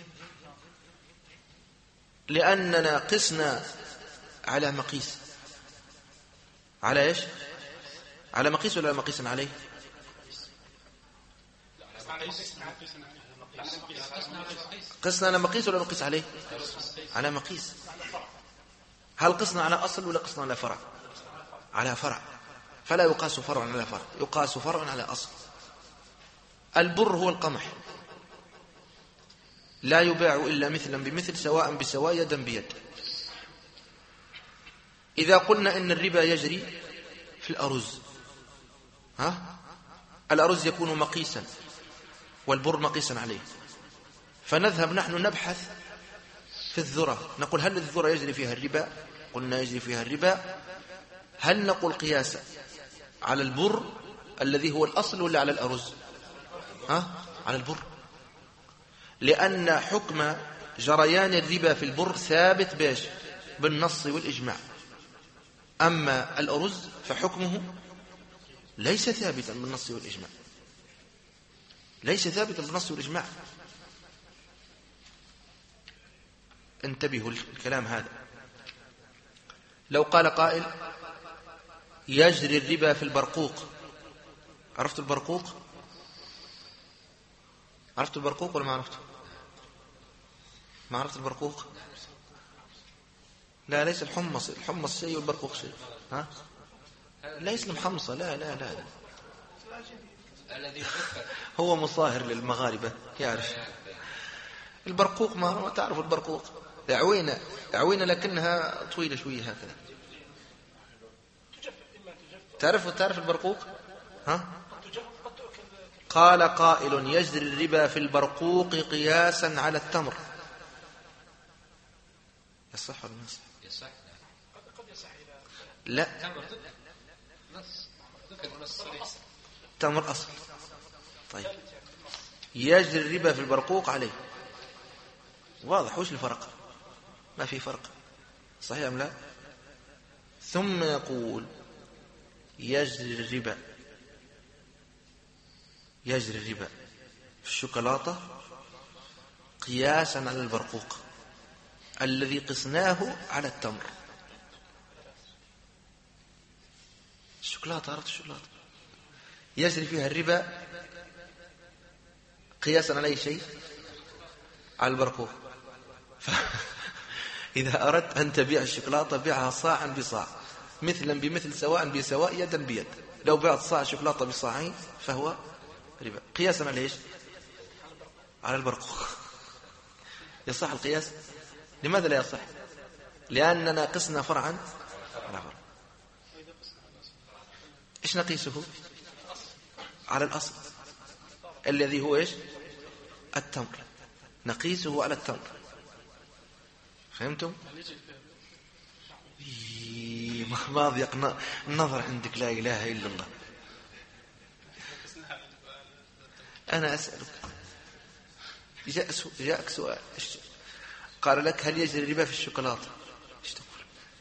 Speaker 1: لأننا قسنا على مقيس. على إيش؟ على مقيس ولا مقيس عليه؟ قسنا على مقيس ولا مقيس عليه؟ على مقيس. هل قسنا على أصل ولا قسنا على فرع؟ على فرع، فلا يقاس فرع على فرع، يقاس فرع على أصل. البر هو القمح، لا يباع إلا مثلا بمثل سواء بسواء يدا بيد. إذا قلنا إن الربا يجري في الأرز، الأرز يكون مقيسا والبر مقيسا عليه، فنذهب نحن نبحث في الذرة، نقول هل الذرة يجري فيها الربا؟ قلنا يجري فيها الربا. هل نقول قياسا على البر الذي هو الأصل ولا على الأرز؟ على البر، لأن حكم جريان الربا في البر ثابت باش بالنص والإجماع. أما الأرز فحكمه ليس ثابتا بالنص والإجماع، ليس ثابتا بالنص والإجماع. انتبهوا الكلام هذا. لو قال قائل يجري الربا في البرقوق، عرفت البرقوق؟ عرفت البرقوق ولا ما عرفته؟ ما عرفت البرقوق؟ لا، ليس الحمص، الحمص شيء والبرقوق شيء. ليس المحمصة، لا لا لا, لا. هو مصاهر للمغاربة يعرف. البرقوق ما تعرف البرقوق، عوينة عوينة لكنها طويلة شوية هكذا. تعرف البرقوق؟ قال قائل يجري الربا في البرقوق قياسا على التمر. يصح ولا ما يصح؟ لا، تمر أصل. طيب، يجري الربا في البرقوق عليه، واضح. وش الفرق؟ ما في فرق، صحيح أم لا؟ ثم يقول يجري الربا في الشوكولاتة قياسا على البرقوق الذي قسناه على التمر. الشوكولاتة، عرفت الشوكولاتة يجري فيها الربا قياسا على أي شيء؟ على البرقوق. إذا أردت أن تبيع الشوكولاتة بيعها صاعا بصاع، مثلا بمثل، سواء بسواء، يدا بيد. لو بعت صاع شوكولاتة بصاعين فهو ربا قياسا على إيش؟ على البرقوق. يصح القياس؟ لماذا لا يصح؟ لأننا قسنا فرعا على فرع. إيش نقيسه؟ على الأصل الذي هو إيش؟ التمر، نقيسه على التمر. فهمتم؟ ما ضيق النظر عندك، لا إله إلا الله. أنا أسألك، جاءك سؤال، قال لك هل يجري الربا في الشوكولاتة؟ ايش تقول؟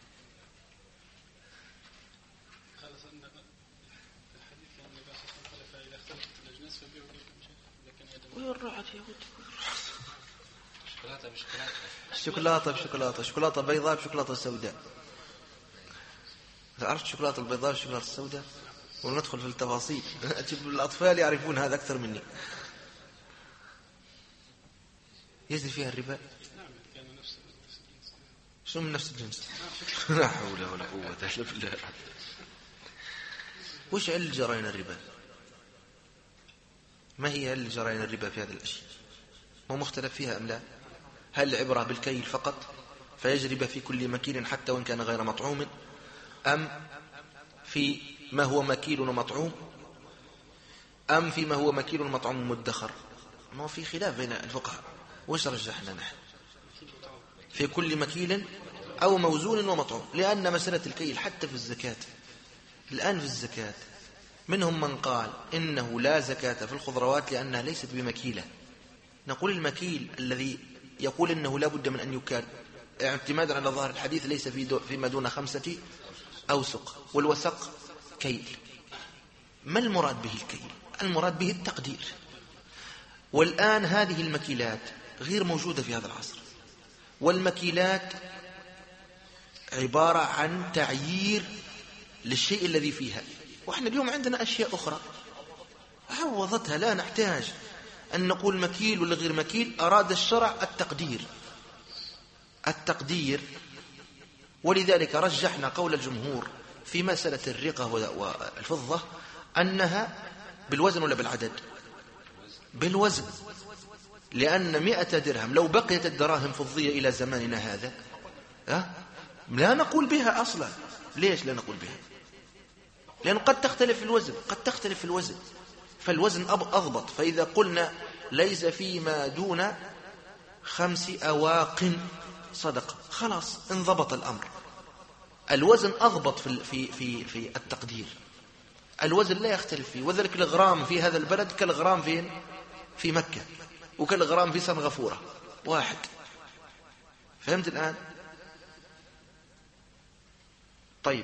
Speaker 1: شوكولاتة بيضاء بشوكولاتة سوداء. عرفت الشوكولاتة البيضاء والشوكولاتة السوداء؟ وندخل في التفاصيل. الأطفال يعرفون هذا أكثر مني. يجري فيها الربا؟ شنو من نفس الجنس؟ لا حول ولا قوة إلا بالله. وش علة جريان الربا؟ ما هي علة جريان الربا في هذه الأشياء؟ هو مختلف فيها أم لا؟ هل العبرة بالكيل فقط فيجرب في كل مكيل حتى وإن كان غير مطعوم، أم في ما هو مكيل ومطعوم، أم في ما هو مكيل ومطعوم مدخر؟ ما في خلاف بين الفقهاء. وش رجحنا نحن؟ في كل مكيل أو موزون ومطعوم، لأن مسألة الكيل حتى في الزكاة الآن في الزكاة منهم من قال إنه لا زكاة في الخضروات لأنها ليست بمكيلة. نقول المكيل الذي يقول إنه لا بد من أن يكال اعتمادا على ظاهر الحديث ليس فيما دون 5 أوسق، والوسق كيل. ما المراد به الكيل؟ المراد به التقدير. والآن هذه المكيلات غير موجودة في هذا العصر، والمكيلات عبارة عن تعيير للشيء الذي فيها، وإحنا اليوم عندنا أشياء أخرى عوضتها. لا نحتاج أن نقول مكيل ولا غير مكيل. أراد الشرع التقدير، ولذلك رجحنا قول الجمهور في مسألة الرقة والفضة أنها بالوزن ولا بالعدد؟ بالوزن، لأن 100 درهم لو بقيت الدراهم فضية إلى زماننا هذا لا نقول بها أصلا. ليش لا نقول بها؟ لأنه قد تختلف في الوزن، فالوزن أضبط. فإذا قلنا ليس فيما دون 5 أواق صدقة، خلاص انضبط الأمر. الوزن أضبط في التقدير، الوزن لا يختلف فيه. وذلك الغرام في هذا البلد كالغرام فين؟ في مكة، وكالغرام في سنغافورة واحد. فهمت الآن؟ طيب،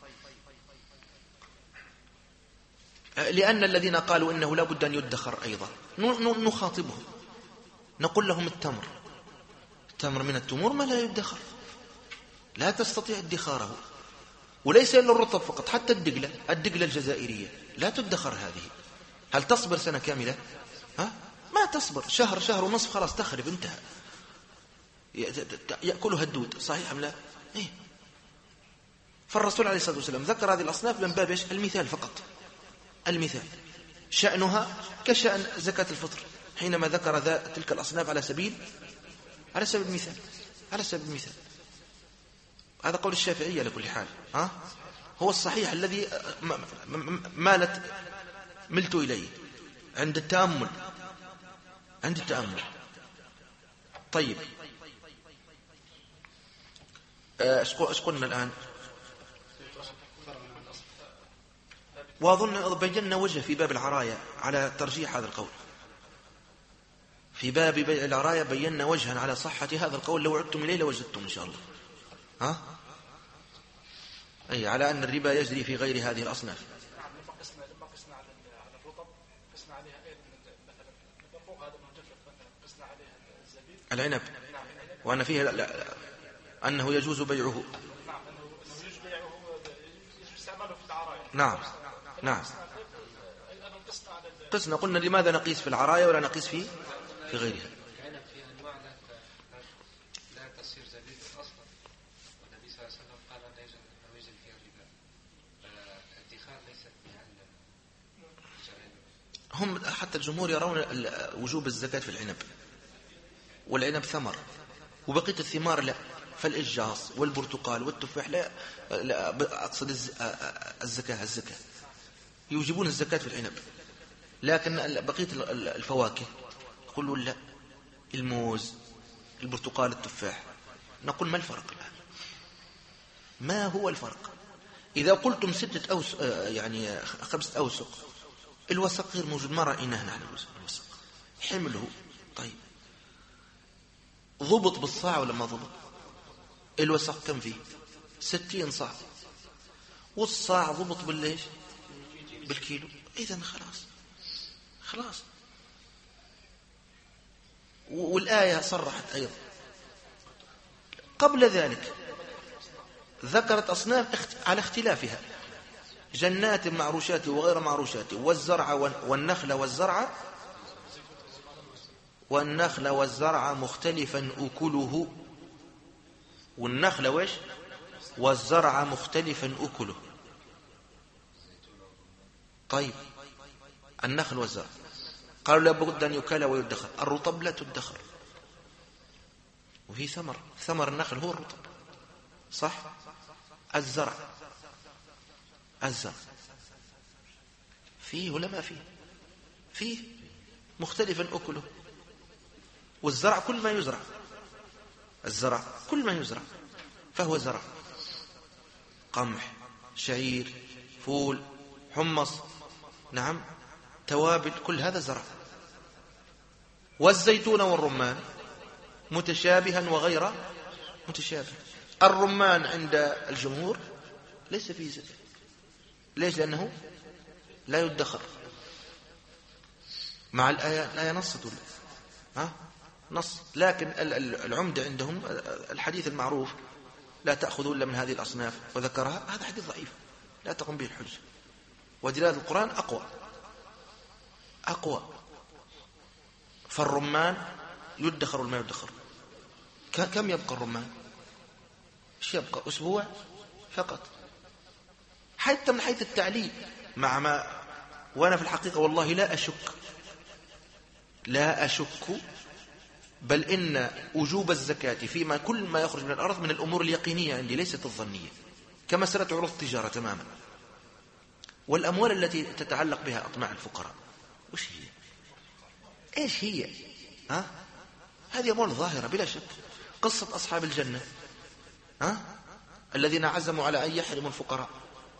Speaker 1: لأن الذين قالوا إنه لا بد أن يدخر أيضا نخاطبهم نقول لهم التمر من التمور ما لا يدخر، لا تستطيع ادخاره. وليس إلا الرطب فقط، حتى الدقلة الجزائرية لا تدخر هذه. هل تصبر سنة كاملة؟ ما تصبر، شهر ونصف خلاص تخرب، انتهى. يأكلها الدود، صحيح أم لا؟ فالرسول عليه الصلاة والسلام ذكر هذه الأصناف من باب المثال فقط. المثال شأنها كشأن زكاة الفطر، حينما ذكر تلك الأصناف على سبيل المثال. هذا قول الشافعية لكل حال، هو الصحيح الذي ملت إليه عند التأمل. طيب، ايش قلنا الآن؟ وأظن بينا وجه في باب العراية على ترجيح هذا القول. في باب بيع العراية بينا وجها على صحة هذا القول، لو عدتم إليه لوجدتم إن شاء الله. على أن الربا يجري في غير هذه الأصناف.
Speaker 2: لما قسنا على الرطب قسنا عليها أيضا مثلا فوق هذا المجفف، مثلا قسنا عليها الزبيب
Speaker 1: العنب، وأن فيه أنه يجوز بيعه.
Speaker 2: نعم، أنه يجوز بيعه، يجوز استعماله في العراية.
Speaker 1: نعم. قسنا قلنا لماذا نقيس في العراية ولا نقيس في غيرها؟
Speaker 3: العنب فيها أنواع لا تصير زبيب أصلا، والنبي صلى الله عليه وسلم قال أنه يجري فيها الربا، فالادخار ليست
Speaker 1: هم حتى الجمهور يرون وجوب الزكاة في العنب، والعنب ثمر، وبقية الثمار لا. فالإجاص والبرتقال والتفاح لا أقصد الزكاة يوجبون الزكاة في العنب، لكن بقية الفواكه يقولوا لا، الموز، البرتقال، التفاح. نقول ما الفرق الآن؟ ما هو الفرق؟ إذا قلتم 6 أوسق، يعني 5 أوسق، الوسق غير موجود، ما رأيناه نحن الوسق حمله. طيب، ضبط بالصاع ولا ما ضبط؟ الوسق كم فيه؟ 60 صاع، والصاع ضبط بالليش؟ بالكيلو. إذن خلاص. والآية صرحت أيضا قبل ذلك، ذكرت أصناف على اختلافها: جنات معروشات وغير معروشات، والزرع والنخل والزرع مختلفا أكله. والنخل والزرع مختلفا أكله. طيب، النخل والزرع قالوا لا بد أن يكال ويدخر. الرطب لا تدخر، وفي ثمر النخل هو الرطب، صح؟ الزرع فيه ولا ما فيه؟ فيه مختلفا أكله. والزرع كل ما يزرع، الزرع كل ما يزرع فهو زرع، قمح، شعير، فول، حمص، نعم، توابل، كل هذا زرع. والزيتون والرمان متشابها وغير متشابه. الرمان عند الجمهور ليس فيه زيت، ليش؟ لأنه لا يدخر. مع الآية نصت ولا نص، لكن العمدة عندهم الحديث المعروف لا تأخذوا إلا من هذه الأصناف وذكرها، هذا حديث ضعيف لا تقوم به الحجة، ودلالة القرآن أقوى. فالرمان يدخر ولا ما يدخر؟ كم يبقى الرمان؟ ايش يبقى؟ أسبوع فقط، حتى من حيث التعليل. مع ما وأنا في الحقيقة والله لا أشك بل إن وجوب الزكاة فيما كل ما يخرج من الأرض من الأمور اليقينية عندي ليست الظنية، كمسألة عروض التجارة تماما. والأموال التي تتعلق بها أطماع الفقراء وش هي؟ إيش هي؟ هذه أموال ظاهرة بلا شك. قصة أصحاب الجنة الذين عزموا على أن يحرموا الفقراء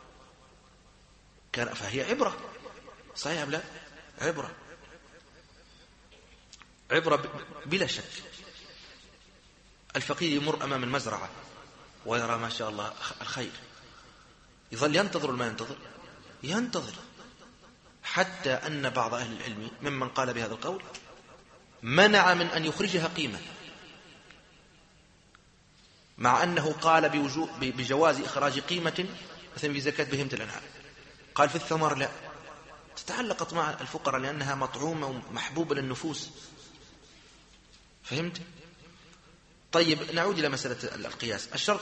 Speaker 1: فهي عبرة، صحيح أم لا؟ عبرة بلا شك. الفقير يمر أمام المزرعة ويرى ما شاء الله الخير، يظل ينتظر ولا ما ينتظر، حتى أن بعض أهل العلم ممن قال بهذا القول منع من أن يخرجها قيمة، مع أنه قال بجواز إخراج قيمة مثلا في زكاة بهيمة الأنعام. قال في الثمر لا، تتعلق مع الفقراء لأنها مطعومة ومحبوبة للنفوس. فهمت؟ طيب نعود إلى مسألة القياس. الشرط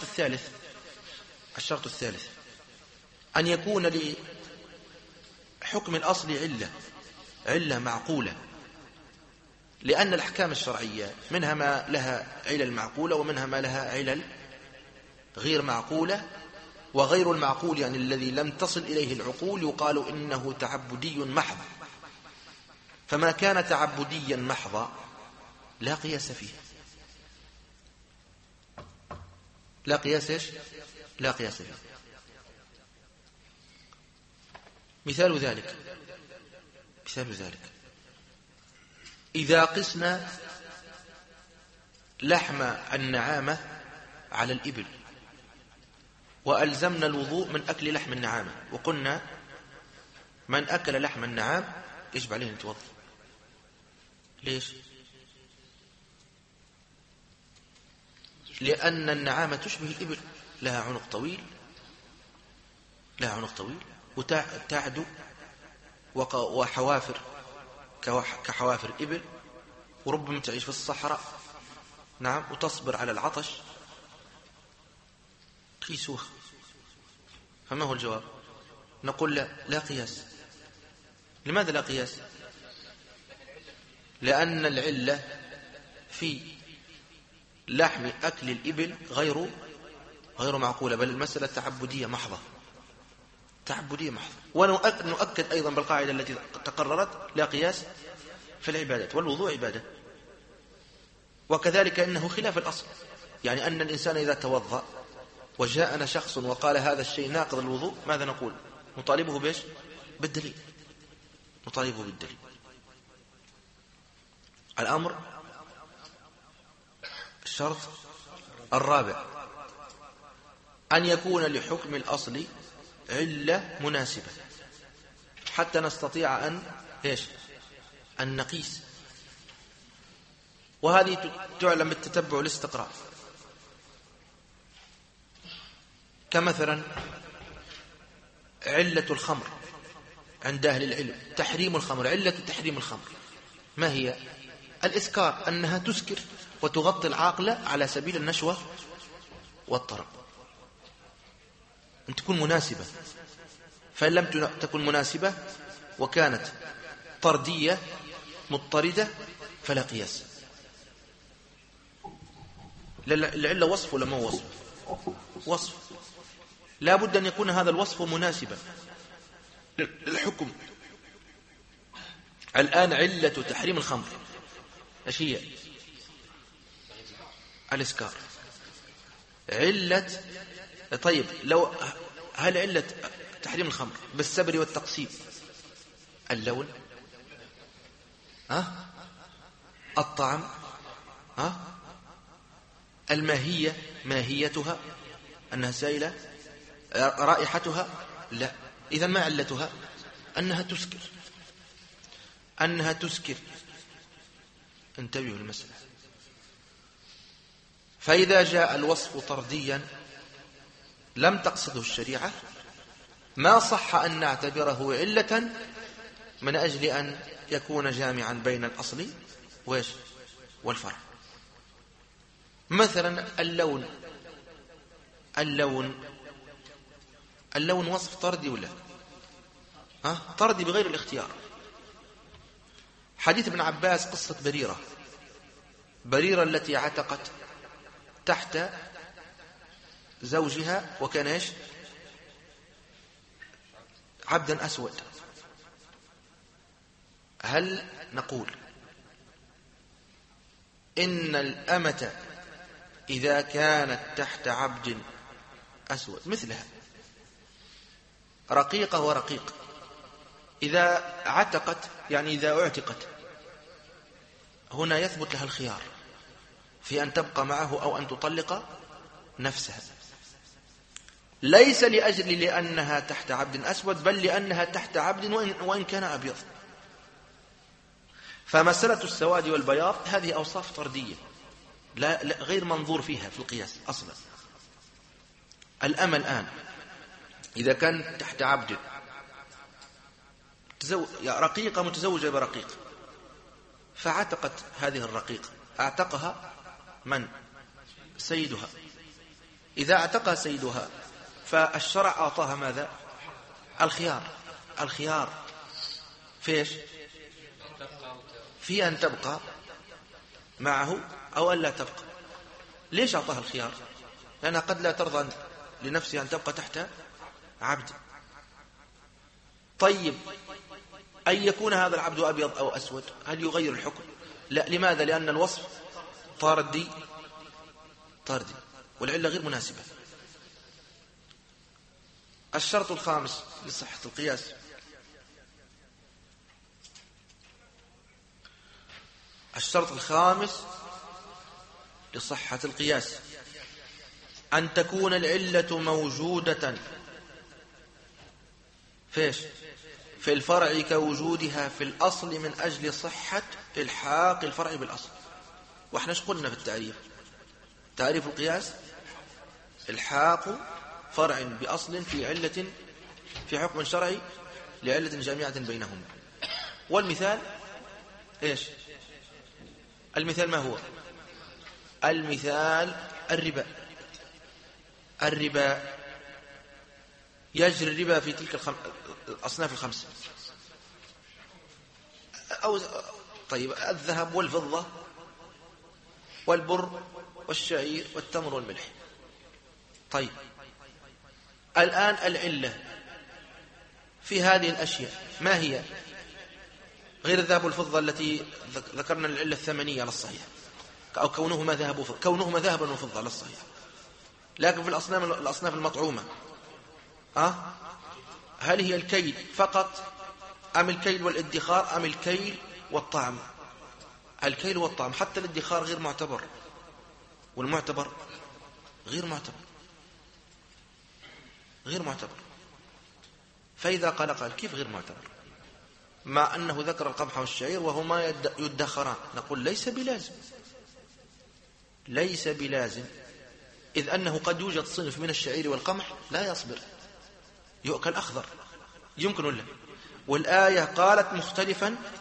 Speaker 1: الثالث أن يكون لحكم الأصل علة معقولة، لأن الأحكام الشرعية منها ما لها علل معقولة ومنها ما لها علل غير معقولة. وغير المعقول يعني الذي لم تصل إليه العقول يقال إنه تعبدي محض. فما كان تعبديا محضا لا قياس فيه. لا قياس فيه. مثال ذلك إذا قسنا لحم النعامة على الإبل وألزمنا الوضوء من أكل لحم النعامة، وقلنا من أكل لحم النعام يجب عليه أن يتوضأ. ليش؟ لأن النعامة تشبه الإبل، لها عنق طويل وتعدو وحوافر كحوافر الإبل، وربما تعيش في الصحراء، نعم، وتصبر على العطش. قيسوها. فما هو الجواب؟ نقول لا قياس. لماذا لا قياس؟ لأن العلة في لحم أكل الإبل غير معقولة، بل المسألة تعبدية محضة. ونؤكد أيضا بالقاعدة التي تقررت لا قياس في العبادات، والوضوء عبادة. وكذلك إنه خلاف الأصل، يعني أن الإنسان إذا توضأ وجاءنا شخص وقال هذا الشيء ناقض الوضوء، ماذا نقول؟ نطالبه بإيش؟ بالدليل. الأمر الشرط الرابع أن يكون لحكم الأصل علة مناسبة حتى نستطيع أن نقيس. وهذه تعلم بالتتبع والاستقراء. كمثلا علة الخمر عند أهل العلم تحريم الخمر. علة تحريم الخمر ما هي؟ الإسكار، أنها تسكر وتغطي العاقل على سبيل النشوة والطرب، أن تكون مناسبة. فإن لم تكن مناسبة وكانت طردية مضطردة فلا قياس. العلة وصف ولا ما وصف؟ وصف. لا بد أن يكون هذا الوصف مناسبا للحكم. الآن علة تحريم الخمر ايش هي؟ الإسكار. علة طيب لو هل علة تحريم الخمر بالسبر والتقسيم اللون؟ الطعم؟ الماهية ماهيتها أنها سائلة؟ رائحتها؟ لا. إذا ما علتها؟ أنها تسكر. أنها تسكر. انتبهوا المسألة. فإذا جاء الوصف طرديا لم تقصده الشريعة ما صح أن نعتبره علة من أجل أن يكون جامعا بين الأصل والفرع. مثلا اللون وصف طردي ولا طردي بغير الاختيار. حديث ابن عباس قصة بريرة التي عتقت تحت زوجها وكان عبدا أسود. هل نقول إن الأمة إذا كانت تحت عبد أسود مثلها رقيقة ورقيق إذا عتقت يعني إذا اعتقت هنا يثبت لها الخيار في أن تبقى معه أو أن تطلق نفسها ليس لأنها تحت عبد أسود بل لأنها تحت عبد وإن كان أبيض. فمسألة السواد والبياض هذه أوصاف طردية لا غير منظور فيها في القياس أصلا. الأمة الآن إذا كان تحت عبد رقيقة متزوجة برقيق فعتقت هذه الرقيقة اعتقها من؟ سيدها. إذا اعتقها سيدها فالشرع أعطاها ماذا؟ الخيار فيش؟ في أن تبقى معه أو أن لا تبقى. ليش أعطاها الخيار؟ لأنها قد لا ترضى لنفسها أن تبقى تحت عبد. طيب أن يكون هذا العبد أبيض أو أسود هل يغير الحكم؟ لا. لماذا؟ لأن الوصف طاردي والعلة غير مناسبة. الشرط الخامس لصحة القياس أن تكون العلة موجودة في الفرع كوجودها في الأصل من أجل صحة إلحاق الفرع بالأصل. وإحنا قلنا في تعريف القياس إلحاق فرع بأصل في علة في حكم شرعي لعلة جامعة بينهما. والمثال المثال ما هو؟ المثال الربا يجري الربا في تلك الأصناف الخمسة طيب الذهب والفضة والبر والشعير والتمر والملح. طيب الآن العلة في هذه الأشياء ما هي غير الذهب والفضة التي ذكرنا العلة الثمنية على الصحيح أو كونهما ذهبا وفضة على الصحيح. لكن في الأصناف المطعومة هل هي الكيل فقط أم الكيل والادخار أم الكيل والطعم؟ الكيل والطعم. حتى الادخار غير معتبر والمعتبر غير معتبر. فإذا قال كيف غير معتبر مع أنه ذكر القمح والشعير وهما يدخران؟ نقول ليس بلازم إذ أنه قد يوجد صنف من الشعير والقمح لا يصبر يؤكل أخضر يمكن ولا. والآية قالت مختلفا